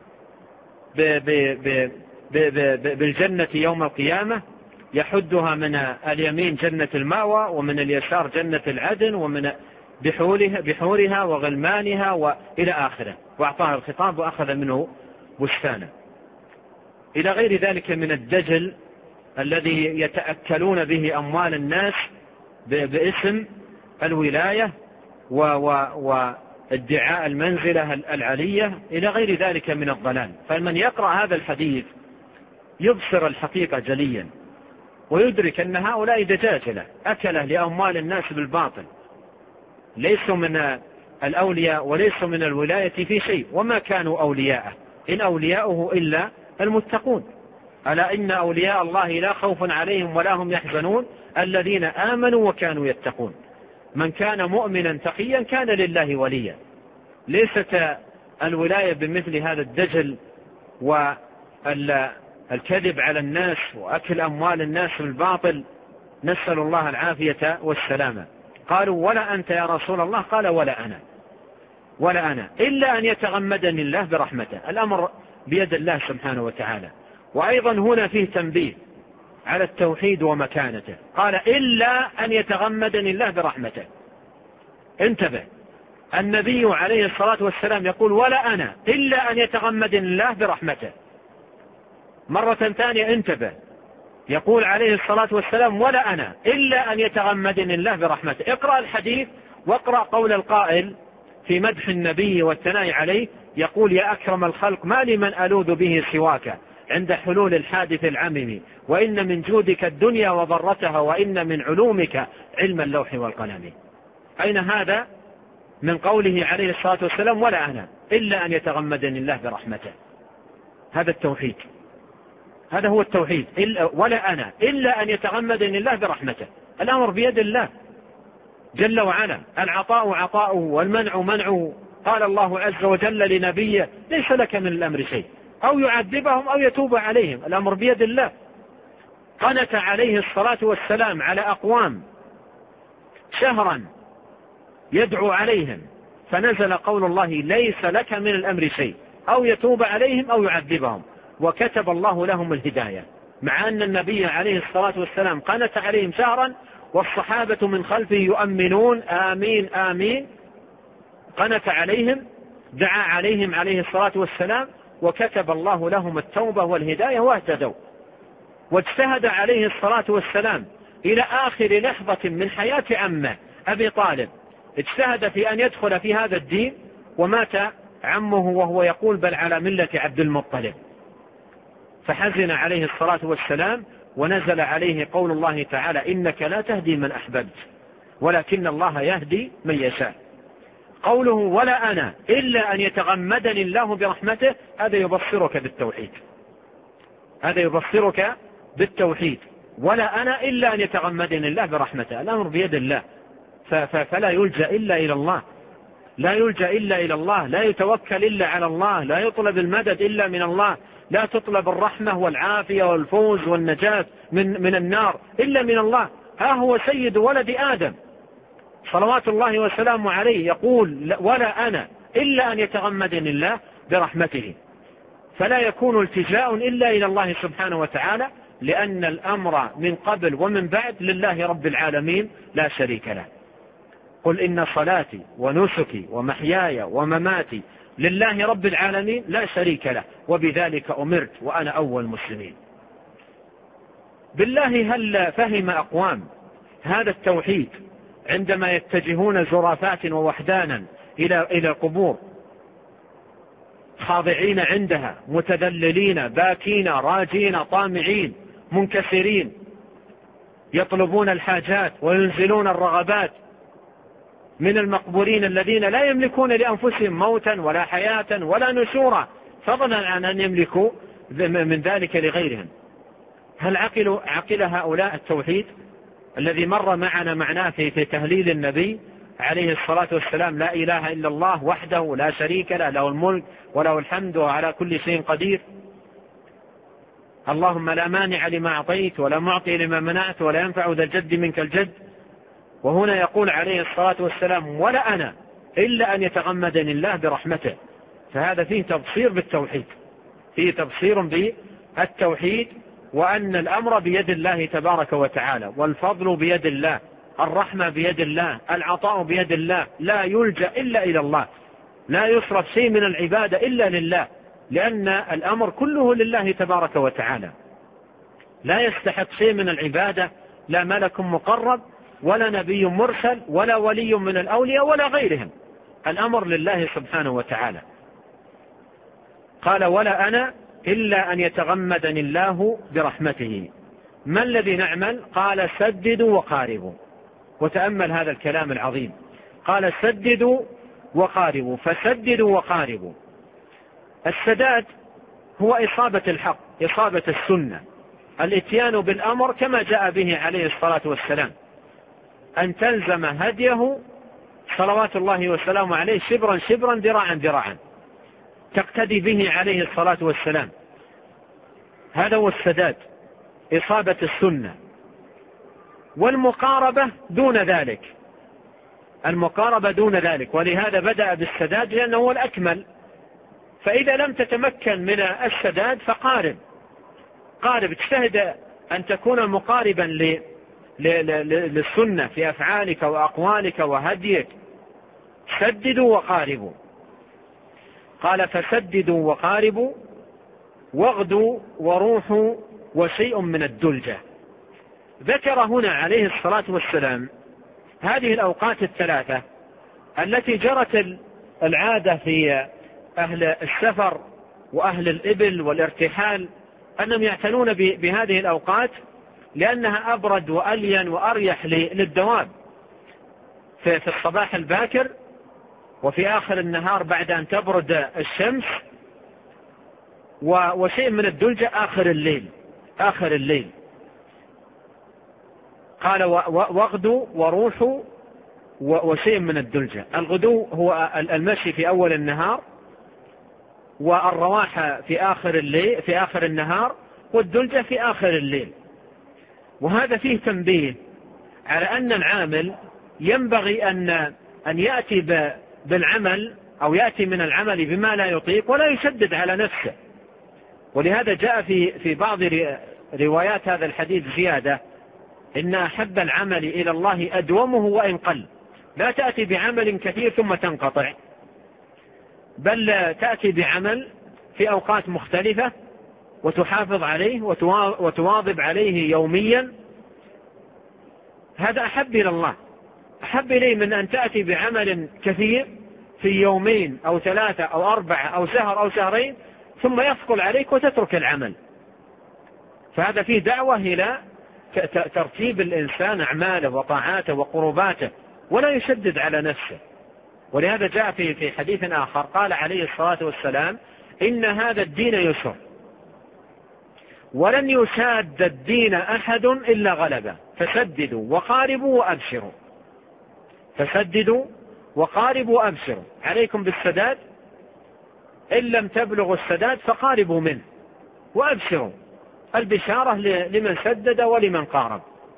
Speaker 2: بالجنة يوم القيامة، يحدها من اليمين جنة المأوى ومن اليسار جنة العدن ومن بحورها وغلمانها وإلى آخره. وأعطاه الخطاب وأخذ منه بستانه. إلى غير ذلك من الدجل الذي يتأكلون به أموال الناس باسم الولاية وادعاء المنزلة العلية، إلى غير ذلك من الضلال. فمن يقرأ هذا الحديث يبصر الحقيقة جليا، ويدرك أن هؤلاء دجاجلة أكله لأموال الناس بالباطل، ليسوا من الأولياء وليسوا من الولاية في شيء، وما كانوا أولياءه، إن أولياؤه إلا المتقون. ألا إن أولياء الله لا خوف عليهم ولا هم يحزنون الذين آمنوا وكانوا يتقون. من كان مؤمنا تقيا كان لله وليا. ليست الولاية بمثل هذا الدجل والكذب على الناس وأكل أموال الناس بالباطل، نسأل الله العافية والسلامة. قالوا: ولا أنت يا رسول الله؟ قال: ولا أنا إلا أن يتغمدني الله برحمته. الأمر بيد الله سبحانه وتعالى. وأيضا هنا فيه تنبيه على التوحيد ومكانته. قال: إلا أن يتغمدني الله برحمته. انتبه، النبي عليه الصلاة والسلام يقول: ولا أنا إلا أن يتغمدني الله برحمته. مرة ثانية انتبه، يقول عليه الصلاة والسلام: ولا أنا إلا أن يتغمدني الله برحمته. اقرأ الحديث واقرأ قول القائل في مدح النبي والثناء عليه، يقول: يا أكرم الخلق ما لمن ألوذ به سواك عند حلول الحادث العمم، وإن من جودك الدنيا وضرتها، وإن من علومك علم اللوح والقلم. أين هذا من قوله عليه الصلاة والسلام: ولا أنا إلا أن يتغمدني الله برحمته؟ هذا التوحيد، هذا هو التوحيد. ولا أنا إلا أن يتغمدني الله برحمته. الأمر بيد الله جل وعلا، العطاء عطاؤه والمنع منعه. قال الله عز وجل لنبيه: ليس لك من الأمر شيء، أو يعذبهم أو يتوب عليهم. الأمر بيد الله. قنت عليه الصلاة والسلام على أقوام شهرا يدعو عليهم، فنزل قول الله: ليس لك من الأمر شيء، أو يتوب عليهم أو يعذبهم، وكتب الله لهم الهداية. مع أن النبي عليه الصلاة والسلام قنت عليهم شهرا والصحابة من خلفه يؤمنون آمين آمين، قنت عليهم، دعا عليهم عليه الصلاة والسلام، وكتب الله لهم التوبة والهداية واهتدوا. واجتهد عليه الصلاة والسلام إلى آخر لحظة من حياة عمه أبي طالب، اجتهد في أن يدخل في هذا الدين، ومات عمه وهو يقول: بل على ملة عبد المطلب. فحزن عليه الصلاة والسلام، ونزل عليه قول الله تعالى: إنك لا تهدي من أحببت ولكن الله يهدي من يشاء. قوله: ولا أنا إلا أن يتغمدني الله برحمته، هذا يبصرك بالتوحيد، هذا يبصرك بالتوحيد. ولا أنا إلا أن يتغمدني الله برحمته. الأمر بيد الله، فلا يلجأ إلا إلى الله، لا يلجأ إلا إلى الله، لا يتوكل إلا على الله، لا يطلب المدد إلا من الله، لا تطلب الرحمة والعافية والفوز والنجاة من النار إلا من الله. ها هو سيد ولد آدم صلوات الله وسلامه عليه يقول: ولا أنا إلا أن يتغمدني الله برحمته. فلا يكون التجاء إلا إلى الله سبحانه وتعالى، لأن الأمر من قبل ومن بعد لله رب العالمين لا شريك له. قل إن صلاتي ونسكي ومحياي ومماتي لله رب العالمين لا شريك له، وبذلك أمرت وأنا أول مسلمين. بالله هل فهم أقوام هذا التوحيد عندما يتجهون زرافات ووحدانا إلى القبور، خاضعين عندها، متذللين، باكين، راجين، طامعين، منكسرين، يطلبون الحاجات وينزلون الرغبات من المقبورين الذين لا يملكون لأنفسهم موتا ولا حياة ولا نشورا، فضلا عن أن يملكوا من ذلك لغيرهم. هل عقل هؤلاء التوحيد الذي مر معنا معناه في تهليل النبي عليه الصلاة والسلام: لا إله إلا الله وحده لا شريك له، له الملك وله الحمد وعلى كل شيء قدير، اللهم لا مانع لما أعطيت ولا معطي لما منعت ولا ينفع ذا الجد منك الجد. وهنا يقول عليه الصلاة والسلام: ولا أنا إلا أن يتغمدني الله برحمته. فهذا فيه تبصير بالتوحيد، فيه تبصير بالتوحيد، وأن الأمر بيد الله تبارك وتعالى، والفضل بيد الله، الرحمة بيد الله، العطاء بيد الله، لا يلجأ إلا إلى الله، لا يصرف شيء من العبادة إلا لله، لأن الأمر كله لله تبارك وتعالى. لا يستحق شيء من العبادة لا ملك مقرب ولا نبي مرسل ولا ولي من الأولياء ولا غيرهم، الأمر لله سبحانه وتعالى. قال: ولا أنا إلا أن يتغمدني الله برحمته. ما الذي نعمل؟ قال: سددوا وقاربوا. وتأمل هذا الكلام العظيم، قال: سددوا وقاربوا. فسددوا وقاربوا. السداد هو إصابة الحق، إصابة السنة، الاتيان بالأمر كما جاء به عليه الصلاة والسلام، أن تلزم هديه صلوات الله وسلامه عليه شبرا شبرا ذراعا ذراعا، تقتدي به عليه الصلاة والسلام. هذا هو السداد، إصابة السنة. والمقاربة دون ذلك، المقاربة دون ذلك، ولهذا بدأ بالسداد لأنه هو الأكمل. فإذا لم تتمكن من السداد فقارب، اجتهد أن تكون مقاربا للسنة في أفعالك وأقوالك وهديك. سددوا وقاربوا. قال: فسددوا وقاربوا واغدوا وروحوا وشيء من الدلجة. ذكر هنا عليه الصلاة والسلام هذه الأوقات الثلاثة التي جرت العادة في أهل السفر وأهل الإبل والارتحال أنهم يعتنون بهذه الأوقات لأنها أبرد وألين وأريح للدواب، في الصباح الباكر، وفي آخر النهار بعد أن تبرد الشمس، وشيء من الدلجة آخر الليل. قال: واغدوا وروحوا وشيء من الدلجة. الغدو هو المشي في أول النهار، والرواحة في آخر النهار، والدلجة في آخر الليل. وهذا فيه تنبيه على أن العامل ينبغي أن يأتي بالعمل أو يأتي من العمل بما لا يطيق ولا يشدد على نفسه. ولهذا جاء في بعض روايات هذا الحديث زيادة: إن أحب العمل إلى الله أدومه وإن قل. لا تأتي بعمل كثير ثم تنقطع، بل تأتي بعمل في أوقات مختلفة وتحافظ عليه وتواظب عليه يوميا. هذا أحب إلى الله، أحب إليه من أن تأتي بعمل كثير في يومين أو 3 أو 4 أو شهر أو شهرين ثم يثقل عليك وتترك العمل. فهذا فيه دعوة إلى ترتيب الإنسان أعماله وطاعاته وقرباته ولا يشدد على نفسه. ولهذا جاء في حديث آخر قال عليه الصلاة والسلام: إن هذا الدين يسر ولن يشاد الدين أحد إلا غلبه، فسددوا وقاربوا وأبشروا. فسددوا وقاربوا وأبشروا. عليكم بالسداد، إن لم تبلغوا السداد فقاربوا منه وأبشروا. البشارة لمن سدد ولمن قارب.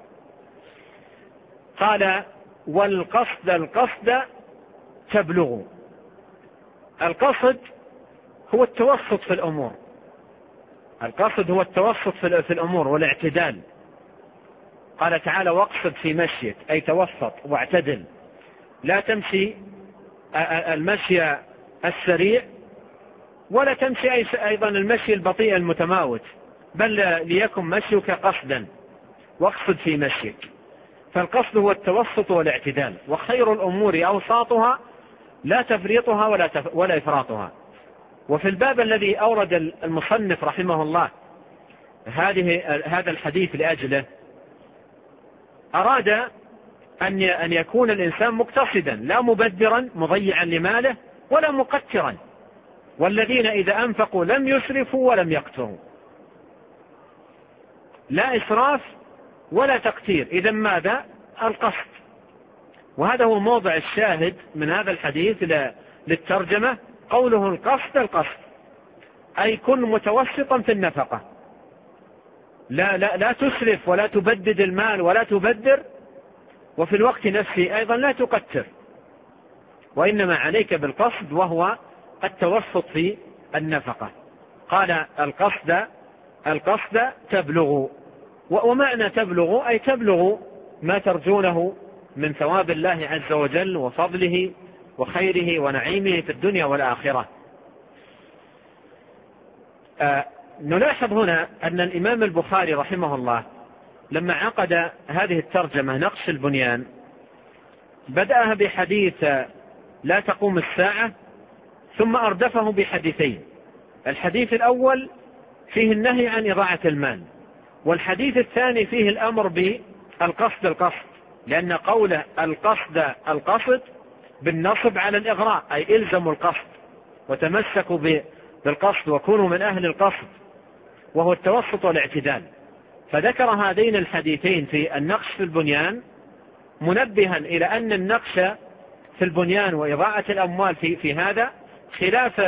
Speaker 2: قال: والقصد تبلغوا. القصد هو التوسط في الأمور، القصد هو التوسط في الأمور والاعتدال. قال تعالى: واقصد في مشيك، أي توسط واعتدل، لا تمشي المشي السريع ولا تمشي أيضا المشي البطيء المتماوت، بل ليكن مشيك قصدا، واقصد في مشيك. فالقصد هو التوسط والاعتدال، وخير الأمور أوساطها لا تفريطها ولا إفراطها. وفي الباب الذي أورد المصنف رحمه الله هذا الحديث لأجله أراد أن يكون الإنسان مقتصدا، لا مبذرا مضيعا لماله ولا مقترا، والذين إذا أنفقوا لم يسرفوا ولم يقتروا. لا إسراف ولا تقتير. إذن ماذا؟ القصد. وهذا هو موضع الشاهد من هذا الحديث للترجمة، قوله القصد أي كن متوسطا في النفقة، لا تسرف ولا تبدد المال ولا تبدر، وفي الوقت نفسه أيضا لا تقتر، وإنما عليك بالقصد وهو التوسط في النفقة. قال القصد تبلغ. ومعنى تبلغ أي تبلغ ما ترجونه من ثواب الله عز وجل وفضله وخيره ونعيمه في الدنيا والآخرة. نلاحظ هنا أن الإمام البخاري رحمه الله لما عقد هذه الترجمة نقش البنيان بدأها بحديث لا تقوم الساعة، ثم أردفه بحديثين. الحديث الأول فيه النهي عن إضاعة المال، والحديث الثاني فيه الأمر بالقصد، لأن قوله القصد بالنصب على الإغراء، أي إلزموا القصد وتمسكوا بالقصد وكونوا من أهل القصد، وهو التوسط والاعتدال. فذكر هذين الحديثين في النقش في البنيان منبها إلى أن النقش في البنيان وإضاعة الأموال في هذا خلاف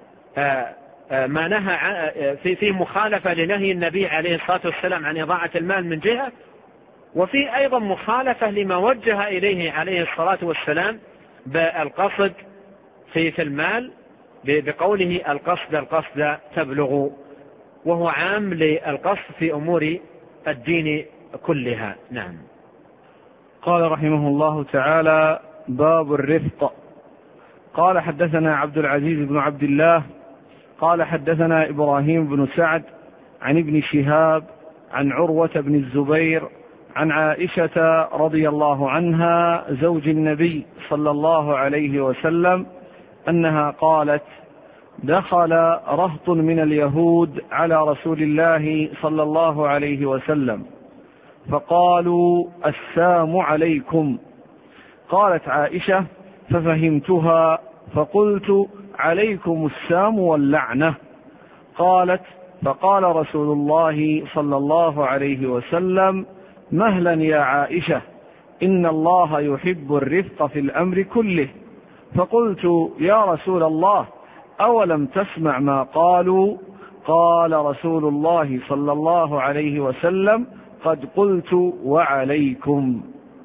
Speaker 2: ما نهى في مخالفة لنهي النبي عليه الصلاة والسلام عن إضاعة المال من جهة، وفي أيضا مخالفة لما وجه إليه عليه الصلاة والسلام بالقصد في المال بقوله القصد تبلغ، وهو عام للقصد في أمور الدين كلها. نعم.
Speaker 1: قال رحمه الله تعالى: باب الرفق. قال حدثنا عبد العزيز بن عبد الله قال حدثنا إبراهيم بن سعد عن ابن شهاب عن عروة بن الزبير عن عائشة رضي الله عنها زوج النبي صلى الله عليه وسلم أنها قالت: دخل رهط من اليهود على رسول الله صلى الله عليه وسلم فقالوا: السام عليكم. قالت عائشة: ففهمتها فقلت: عليكم السام واللعنة. قالت: فقال رسول الله صلى الله عليه وسلم: مهلا يا عائشة، إن الله يحب الرفق في الأمر كله. فقلت: يا رسول الله، أولم تسمع ما قالوا؟ قال رسول الله صلى الله عليه وسلم: قد قلت وعليكم.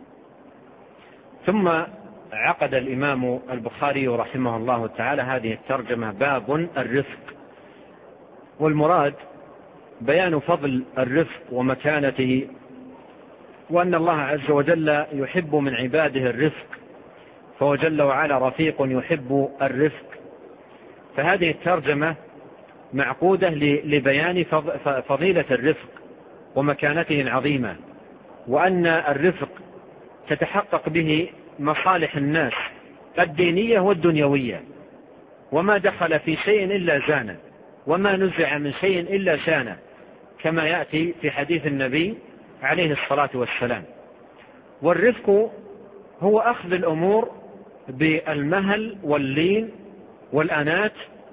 Speaker 2: ثم عقد الإمام البخاري رحمه الله تعالى هذه الترجمة: باب الرفق. والمراد بيان فضل الرفق ومكانته، وأن الله عز وجل يحب من عباده الرفق، فهو جل وعلا رفيق يحب الرفق. فهذه الترجمة معقودة لبيان فضيلة الرفق ومكانته العظيمة، وأن الرفق تتحقق به مصالح الناس الدينية والدنيوية، وما دخل في شيء إلا زانه، وما نزع من شيء إلا شانه، كما يأتي في حديث النبي عليه الصلاة والسلام. والرفق هو أخذ الأمور بالمهل واللين والأنات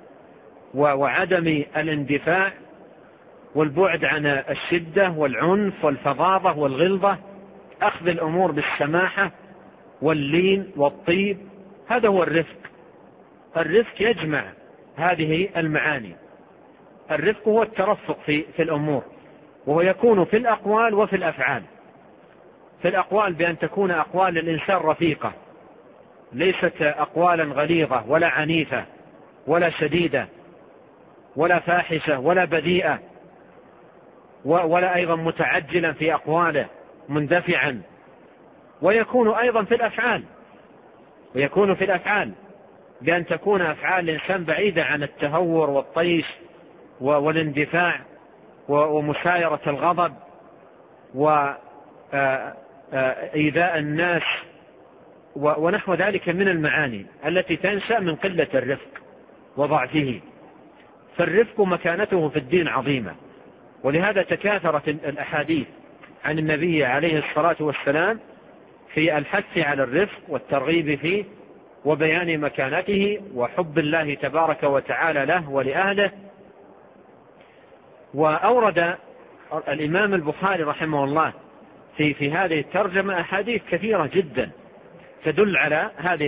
Speaker 2: وعدم الاندفاع والبعد عن الشدة والعنف والفظاظة والغلظة، أخذ الأمور بالسماحة واللين والطيب. هذا هو الرفق. الرفق يجمع هذه المعاني. الرفق هو الترفق في الأمور، وهو يكون في الأقوال وفي الأفعال. في الأقوال بأن تكون أقوال الإنسان رفيقة، ليست أقوالا غليظة ولا عنيفة ولا شديدة ولا فاحشة ولا بذيئة، ولا أيضا متعجلا في أقواله مندفعا. ويكون أيضا في الأفعال بأن تكون أفعال الإنسان بعيدة عن التهور والطيش والاندفاع ومسايرة الغضب وإيذاء الناس ونحو ذلك من المعاني التي تنشأ من قلة الرفق وضعفه. فالرفق مكانته في الدين عظيمة، ولهذا تكاثرت الأحاديث عن النبي عليه الصلاة والسلام في الحث على الرفق والترغيب فيه وبيان مكانته وحب الله تبارك وتعالى له ولأهله. وأورد الإمام البخاري رحمه الله في هذه الترجمة أحاديث كثيرة جدا تدل على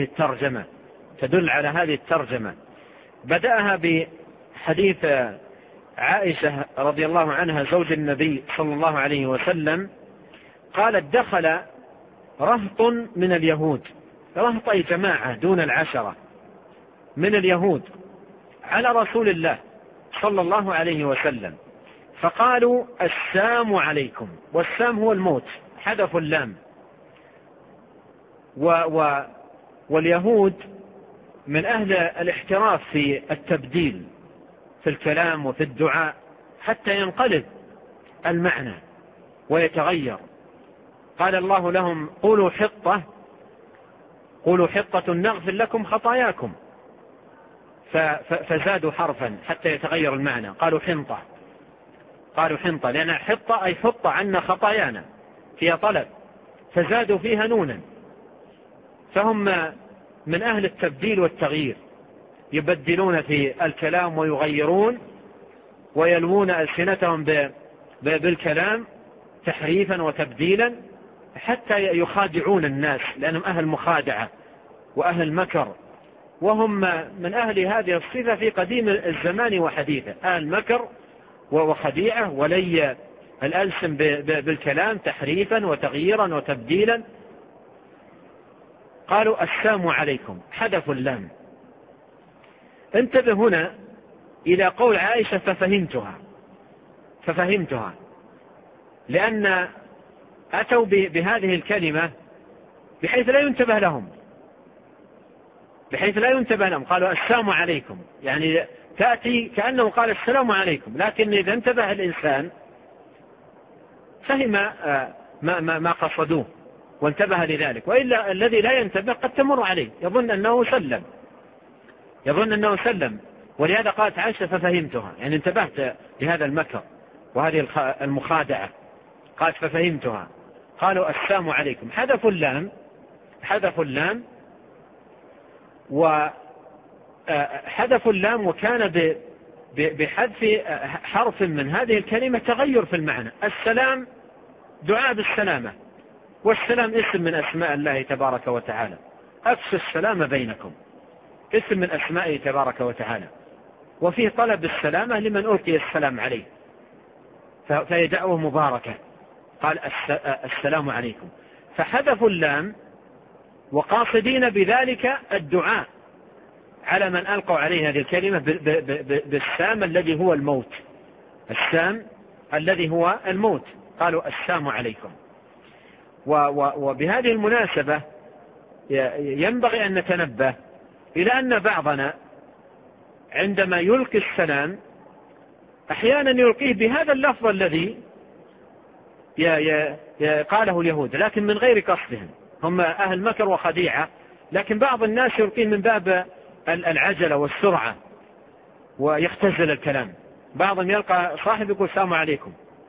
Speaker 2: هذه الترجمة. بدأها بحديث عائشة رضي الله عنها زوج النبي صلى الله عليه وسلم، قالت: دخل رهط من اليهود، رهط أي جماعة دون 10 من اليهود، على رسول الله صلى الله عليه وسلم، فقالوا: السام عليكم. والسام هو الموت، حذف اللام. واليهود من أهل الاحتراف في التبديل في الكلام وفي الدعاء حتى ينقلب المعنى ويتغير. قال الله لهم: قولوا حطة نغفر لكم خطاياكم، فزادوا حرفا حتى يتغير المعنى، قالوا حنطة، لأن حطة أي حط عنا خطايانا، فيها طلب، فزادوا فيها نونا. فهم من أهل التبديل والتغيير، يبدلون في الكلام ويغيرون ويلوون ألسنتهم بالكلام تحريفا وتبديلا حتى يخادعون الناس، لأنهم أهل مخادعة وأهل مكر، وهم من أهل هذه الصفة في قديم الزمان وحديثه، أهل مكر وخديعة ولي الألسن بالكلام تحريفا وتغييرا وتبديلا. قالوا: السام عليكم، حذفوا اللام. انتبه هنا إلى قول عائشة: ففهمتها، لأن أتوا بهذه الكلمة بحيث لا ينتبه لهم، قالوا: السلام عليكم، يعني تأتي كأنه قال السلام عليكم، لكن إذا انتبه الإنسان فهم ما قصدوه وانتبه لذلك، وإلا الذي لا ينتبه قد تمر عليه يظن أنه سلم. ولهذا قالت عائشة: ففهمتها، يعني انتبهت لهذا المكر وهذه المخادعة. قالت: ففهمتها. قالوا: السلام عليكم، حذفوا اللام وحذفوا اللام، وكان بحذف حرف من هذه الكلمة تغير في المعنى. السلام دعاء بالسلامة، والسلام اسم من أسماء الله تبارك وتعالى، أفشوا السلام بينكم، اسم من أسمائه تبارك وتعالى، وفيه طلب السلامة لمن ألقي السلام عليه، فهي دعوة مباركة. قال: السلام عليكم، فحذفوا اللام وقاصدين بذلك الدعاء على من ألقوا عليه هذه الكلمة بالسام الذي هو الموت. قالوا: السلام عليكم. وبهذه المناسبة ينبغي أن نتنبه إلى أن بعضنا عندما يلقي السلام أحيانا يلقيه بهذا اللفظ الذي قاله اليهود، لكن من غير قصدهم، هم أهل مكر وخديعة، لكن بعض الناس يلقيه من باب العجلة والسرعة ويختزل الكلام. بعضهم يلقى صاحب يقول: السلام عليكم،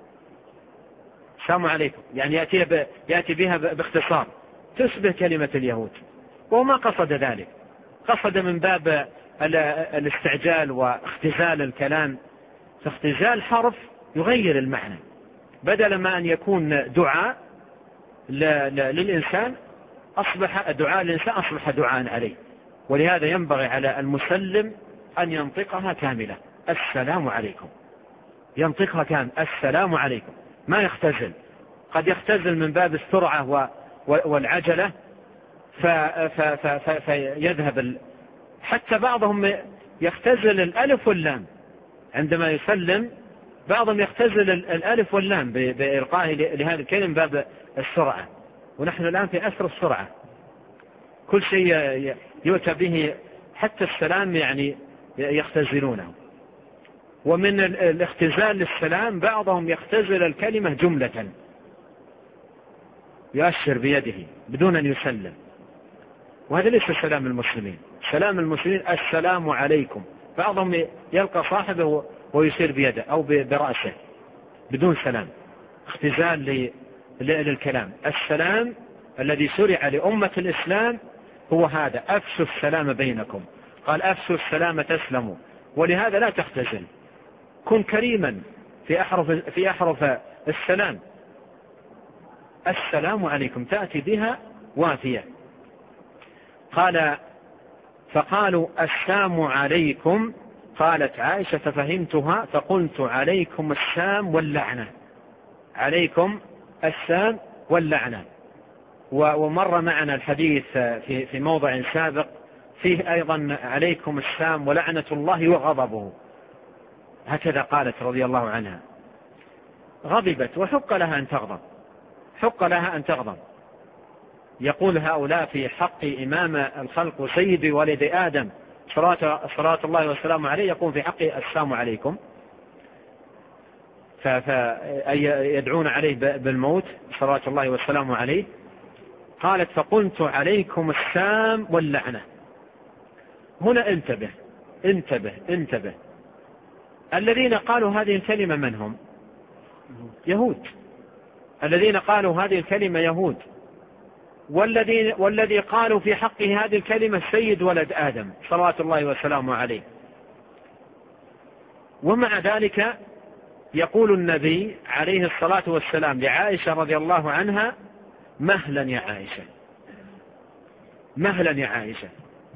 Speaker 2: يعني يأتي بها باختصار تشبه كلمة اليهود، وما قصد ذلك، قصد من باب الاستعجال واختزال الكلام. فاختزال حرف يغير المعنى، بدل ما أن يكون دعاء للإنسان أصبح دعاء عليه. ولهذا ينبغي على المسلم أن ينطقها كاملة: السلام عليكم، ينطقها كامل: السلام عليكم، ما يختزل. قد يختزل من باب السرعة والعجلة فيذهب حتى بعضهم يختزل الألف واللام عندما يسلم، بعضهم يختزل الألف واللام بإلقائه لهذا الكلمة باب السرعة، ونحن الآن في أسر السرعة، كل شيء يؤتى به، حتى السلام يعني يختزلونه. ومن الاختزال للسلام بعضهم يختزل الكلمة جملة، يؤشر بيده بدون أن يسلم، وهذا ليس سلام المسلمين. سلام المسلمين: السلام عليكم. بعضهم يلقى صاحبه ويشير بيده أو برأسه بدون سلام، اختزال للكلام. السلام الذي شرع لأمة الإسلام هو هذا: أفشوا السلام بينكم. قال: أفشوا السلام تسلموا. ولهذا لا تختزل، كن كريما في أحرف السلام. السلام عليكم تأتي بها وافية. قال فقالوا السلام عليكم. قالت عائشة ففهمتها فقلت عليكم السلام واللعنة. عليكم السلام واللعنة. ومر معنا الحديث في موضع سابق فيه أيضا عليكم السلام ولعنة الله وغضبه. هكذا قالت رضي الله عنها. غضبت وحق لها أن تغضب، حق لها أن تغضب. يقول هؤلاء في حق إمام الخلق وسيد ولد آدم صلاة الله والسلام عليه، يقول في حقه السلام عليكم، يدعون عليه بالموت صلاة الله والسلام عليه. قالت فقلت عليكم السلام واللعنة. هنا انتبه انتبه انتبه. الذين قالوا هذه الكلمة من هم؟ يهود. الذين قالوا هذه الكلمة يهود، والذي قالوا في حقه هذه الكلمة سيد ولد آدم صلوات الله وسلامه عليه. ومع ذلك يقول النبي عليه الصلاة والسلام لعائشة رضي الله عنها مهلا يا عائشة، مهلا يا عائشة،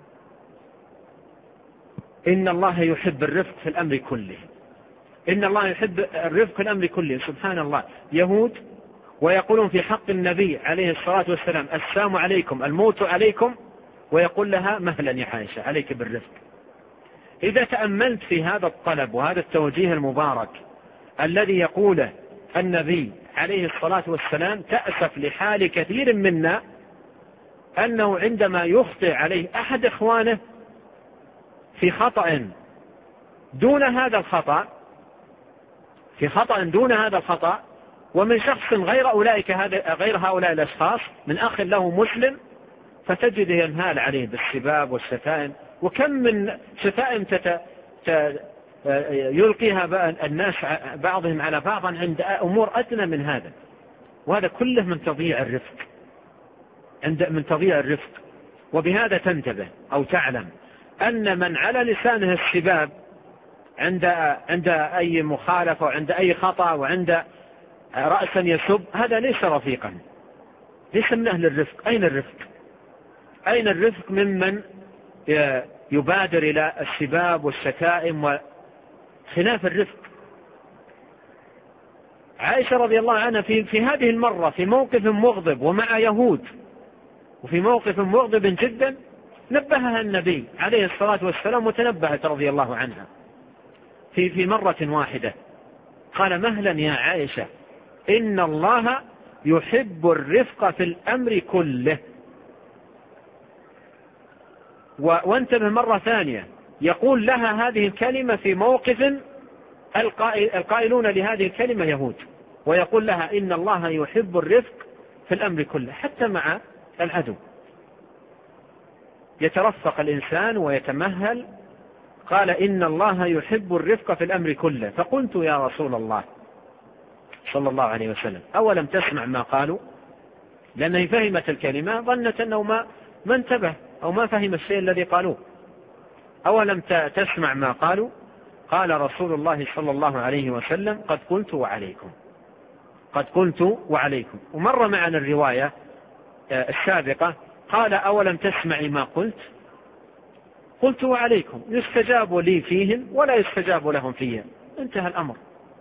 Speaker 2: إن الله يحب الرفق في الأمر كله. إن الله يحب الرفق في الأمر كله. سبحان الله، يهود ويقولون في حق النبي عليه الصلاة والسلام السلام عليكم، الموت عليكم، ويقول لها مهلا يا عائشة عليك بالرفق. إذا تأملت في هذا الطلب وهذا التوجيه المبارك الذي يقوله النبي عليه الصلاة والسلام، تأسف لحال كثير منا أنه عندما يخطئ عليه أحد إخوانه في خطأ دون هذا الخطأ، في خطأ دون هذا الخطأ، ومن شخص غير هؤلاء الأشخاص، من أخ له مسلم، فتجد ينهال عليه بالسباب والشتائم. وكم من شتائم يلقيها الناس بعضهم على بعض عند أمور أدنى من هذا، وهذا كله من تضييع الرفق، من تضييع الرفق. وبهذا تنتبه أو تعلم أن من على لسانه السباب عند أي مخالفة وعند أي خطأ وعند رأسا يسب، هذا ليس رفيقا، ليس من أهل الرفق. أين الرفق؟ أين الرفق ممن يبادر إلى السباب والشتائم وخلاف الرفق؟ عائشة رضي الله عنها في هذه المرة في موقف مغضب ومع يهود، وفي موقف مغضب جدا، نبهها النبي عليه الصلاة والسلام وتنبهت رضي الله عنها في مرة واحدة. قال مهلا يا عائشة، إن الله يحب الرفق في الأمر كله. وانتبه مرة ثانية، يقول لها هذه الكلمة في موقف القائلون لهذه الكلمة يهود، ويقول لها إن الله يحب الرفق في الأمر كله، حتى مع العدو يترفق الإنسان ويتمهل. قال إن الله يحب الرفق في الأمر كله. فقلت يا رسول الله صلى الله عليه وسلم أولم تسمع ما قالوا؟ لأنه فهمت الكلمة، ظنت أنه ما انتبه أو ما فهم الشيء الذي قالوه. أولم تسمع ما قالوا؟ قال رسول الله صلى الله عليه وسلم قد قلت وعليكم، قد قلت وعليكم. ومر معنا الرواية السابقة قال أولم تسمعي ما قلت؟ قلت وعليكم، يستجاب لي فيهم ولا يستجاب لهم فيهم، انتهى الأمر.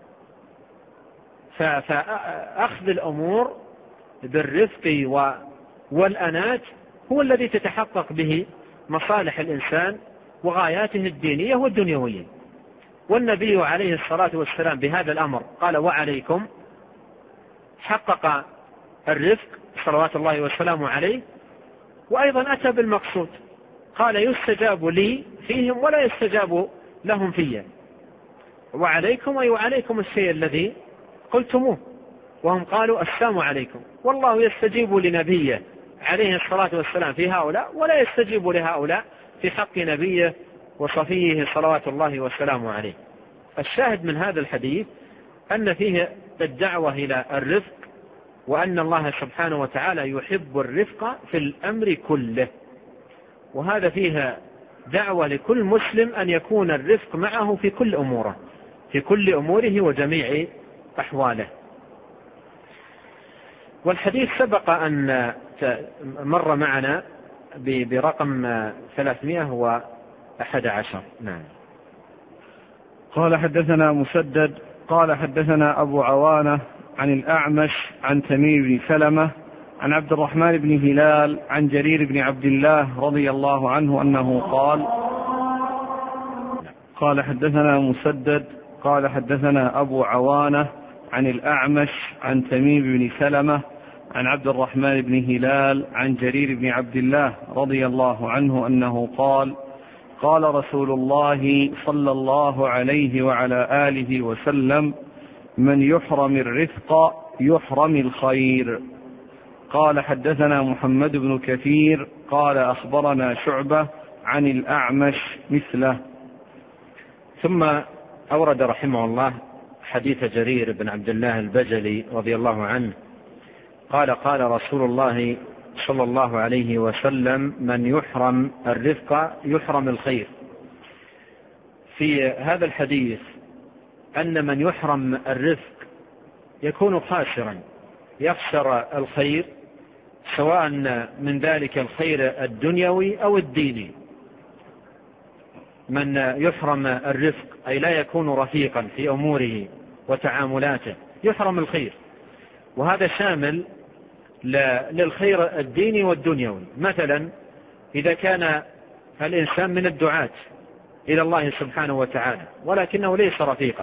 Speaker 2: فأخذ الأمور بالرفق والأنات هو الذي تتحقق به مصالح الإنسان وغاياته الدينية والدنيوية. والنبي عليه الصلاة والسلام بهذا الأمر قال وعليكم، حقق الرفق صلوات الله وسلامه عليه، وأيضا أتى بالمقصود، قال يستجاب لي فيهم ولا يستجاب لهم فيا. وعليكم أي وعليكم الشيء الذي قلتموه، وهم قالوا السلام عليكم. والله يستجيب لنبيه عليه الصلاة والسلام في هؤلاء، ولا يستجيب لهؤلاء في حق نبيه وصفيه صلوات الله وسلامه عليه. الشاهد من هذا الحديث أن فيه الدعوة إلى الرفق، وأن الله سبحانه وتعالى يحب الرفق في الأمر كله. وهذا فيها دعوة لكل مسلم أن يكون الرفق معه في كل أموره، في كل أموره وجميع أحواله. والحديث سبق أن مر معنا برقم 311. نعم.
Speaker 1: قال حدثنا مسدد قال حدثنا أبو عوانة عن الأعمش عن تميم بن سلمة عن عبد الرحمن بن هلال عن جرير بن عبد الله رضي الله عنه أنه قال حدثنا مسدد قال حدثنا أبو عوانة عن الأعمش عن تميم بن سلمة عن عبد الرحمن بن هلال عن جرير بن عبد الله رضي الله عنه أنه قال رسول الله صلى الله عليه وعلى آله وسلم: من يحرم الرفق يحرم الخير. قال حدثنا محمد بن كثير قال أخبرنا شعبة عن الأعمش مثله.
Speaker 2: ثم أورد رحمه الله حديث جرير بن عبد الله البجلي رضي الله عنه قال رسول الله صلى الله عليه وسلم: من يحرم الرفق يحرم الخير. في هذا الحديث أن من يحرم الرفق يكون خاسرا، يخسر الخير، سواء من ذلك الخير الدنيوي أو الديني. من يحرم الرفق أي لا يكون رفيقا في أموره وتعاملاته يحرم الخير، وهذا شامل للخير الديني والدنيوي. مثلا إذا كان الإنسان من الدعاة إلى الله سبحانه وتعالى ولكنه ليس رفيقا،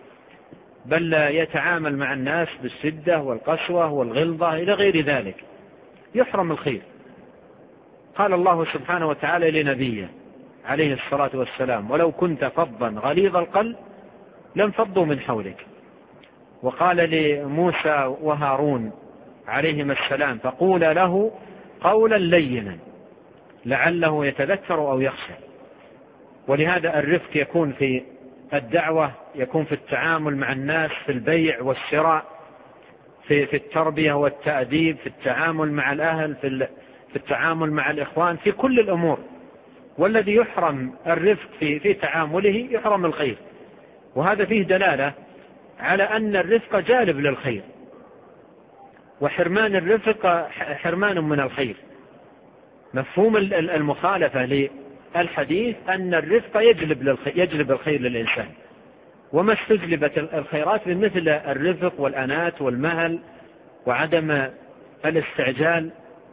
Speaker 2: بل يتعامل مع الناس بالشدة والقسوة والغلظة إلى غير ذلك، يحرم الخير. قال الله سبحانه وتعالى لنبيه عليه الصلاة والسلام: ولو كنت فظا غليظ القلب لانفضوا من حولك. وقال لموسى وهارون عليهما السلام: فقول له قولا لينا لعله يتذكر أو يخشى. ولهذا الرفق يكون في الدعوة، يكون في التعامل مع الناس، في البيع والشراء، في التربية والتأديب، في التعامل مع الأهل، في التعامل مع الإخوان، في كل الأمور. والذي يحرم الرفق في تعامله يحرم الخير. وهذا فيه دلالة على أن الرفق جالب للخير، وحرمان الرفق حرمان من الخير. مفهوم المخالفة للحديث أن الرفق يجلب الخير للإنسان، وما استجلبت الخيرات من مثل الرفق والأنات والمهل وعدم الاستعجال.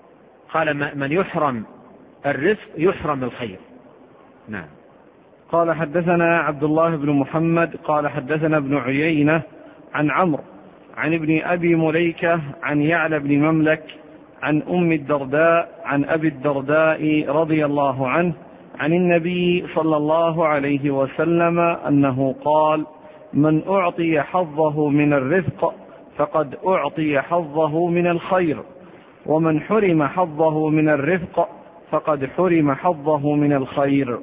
Speaker 2: قال: من يحرم الرفق يحرم الخير. نعم.
Speaker 1: قال حدثنا عبد الله بن محمد قال حدثنا ابن عيينة عن عمرو عن ابن أبي مليكة عن يعلى بن مملك عن أم الدرداء عن أبي الدرداء رضي الله عنه عن النبي صلى الله عليه وسلم أنه قال: من أعطي حظه من الرفق فقد أعطي حظه من الخير، ومن حرم حظه من الرفق فقد حرم حظه من الخير.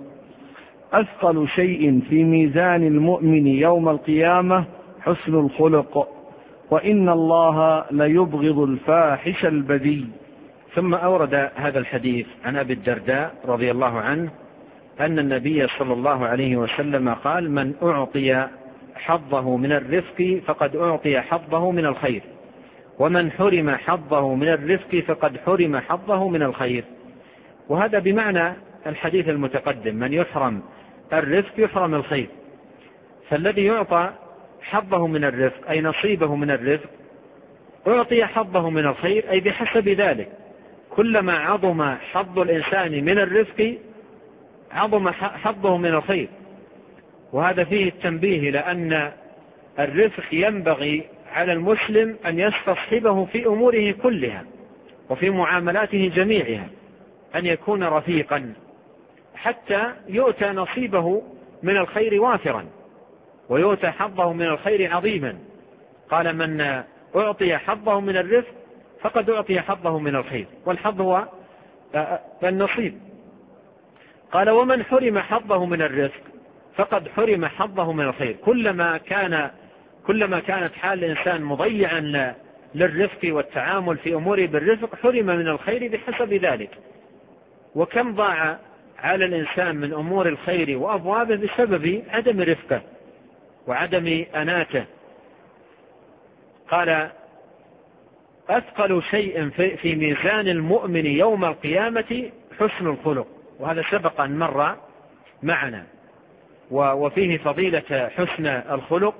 Speaker 1: أثقل شيء في ميزان المؤمن يوم القيامة حسن الخلق، وإن الله ليبغض الفاحش البذيء.
Speaker 2: ثم أورد هذا الحديث عن أبي الدرداء رضي الله عنه أن النبي صلى الله عليه وسلم قال: من أعطي حظه من الرفق فقد أعطي حظه من الخير، ومن حرم حظه من الرفق فقد حرم حظه من الخير. وهذا بمعنى الحديث المتقدم: من يحرم الرفق يحرم الخير. فالذي يعطى حظه من الرفق أي نصيبه من الرفق أعطي حظه من الخير، أي بحسب ذلك. كلما عظم حظ الإنسان من الرفق عظم حظه من الخير. وهذا فيه التنبيه لأن الرفق ينبغي على المسلم أن يستصحبه في أموره كلها وفي معاملاته جميعها، أن يكون رفيقا حتى يؤتى نصيبه من الخير وافرا ويؤتى حظه من الخير عظيما. قال: من أعطي حظه من الرفق فقد أعطي حظه من الخير، والحظ هو النصيب. قال: ومن حرم حظه من الرفق فقد حرم حظه من الخير. كلما كانت حال الإنسان مضيعا للرفق والتعامل في أموره بالرفق حرم من الخير بحسب ذلك. وكم ضاع على الإنسان من أمور الخير وأبوابه بسبب عدم رفقه. وعدم أناته. قال أثقل شيء في ميزان المؤمن يوم القيامة حسن الخلق، وهذا سبق أن مر معنا، وفيه فضيلة حسن الخلق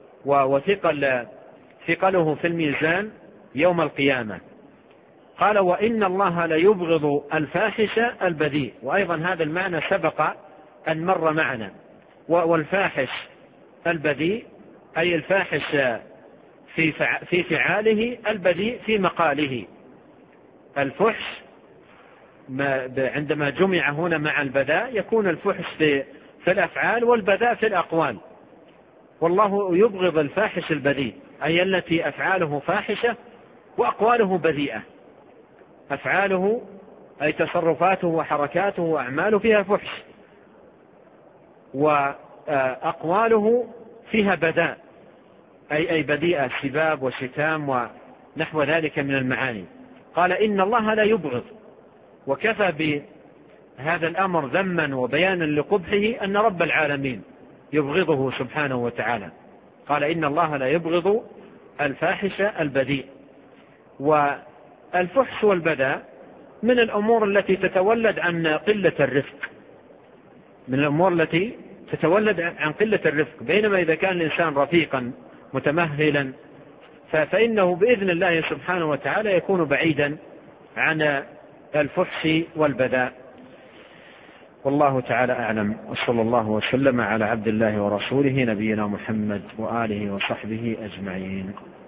Speaker 2: ثقله في الميزان يوم القيامة. قال وإن الله ليبغض الفاحش البذيء، وأيضا هذا المعنى سبق أن مر معنا. والفاحش البذيء أي الفاحش في فعاله، البذيء في مقاله. الفحش عندما جمع هنا مع البذاء يكون الفحش في الأفعال والبذاء في الأقوال. والله يبغض الفاحش البذيء أي التي أفعاله فاحشة وأقواله بذيئة. أفعاله أي تصرفاته وحركاته وأعماله فيها فحش، وأقواله فيها بذاء أي بذيئة، سباب وشتام ونحو ذلك من المعاني. قال إن الله لا يبغض، وكفى بهذا الأمر ذما وبيانا لقبحه أن رب العالمين يبغضه سبحانه وتعالى. قال إن الله لا يبغض الفاحش البذيء. والفحش والبذاء من الأمور التي تتولد عن قلة الرفق، من الأمور التي تتولد عن قلة الرفق. بينما إذا كان الإنسان رفيقا متمهلا فإنه بإذن الله سبحانه وتعالى يكون بعيدا عن الفحش والبذاء. والله تعالى أعلم، وصلى الله وسلم على عبد الله ورسوله نبينا محمد وآله وصحبه أجمعين.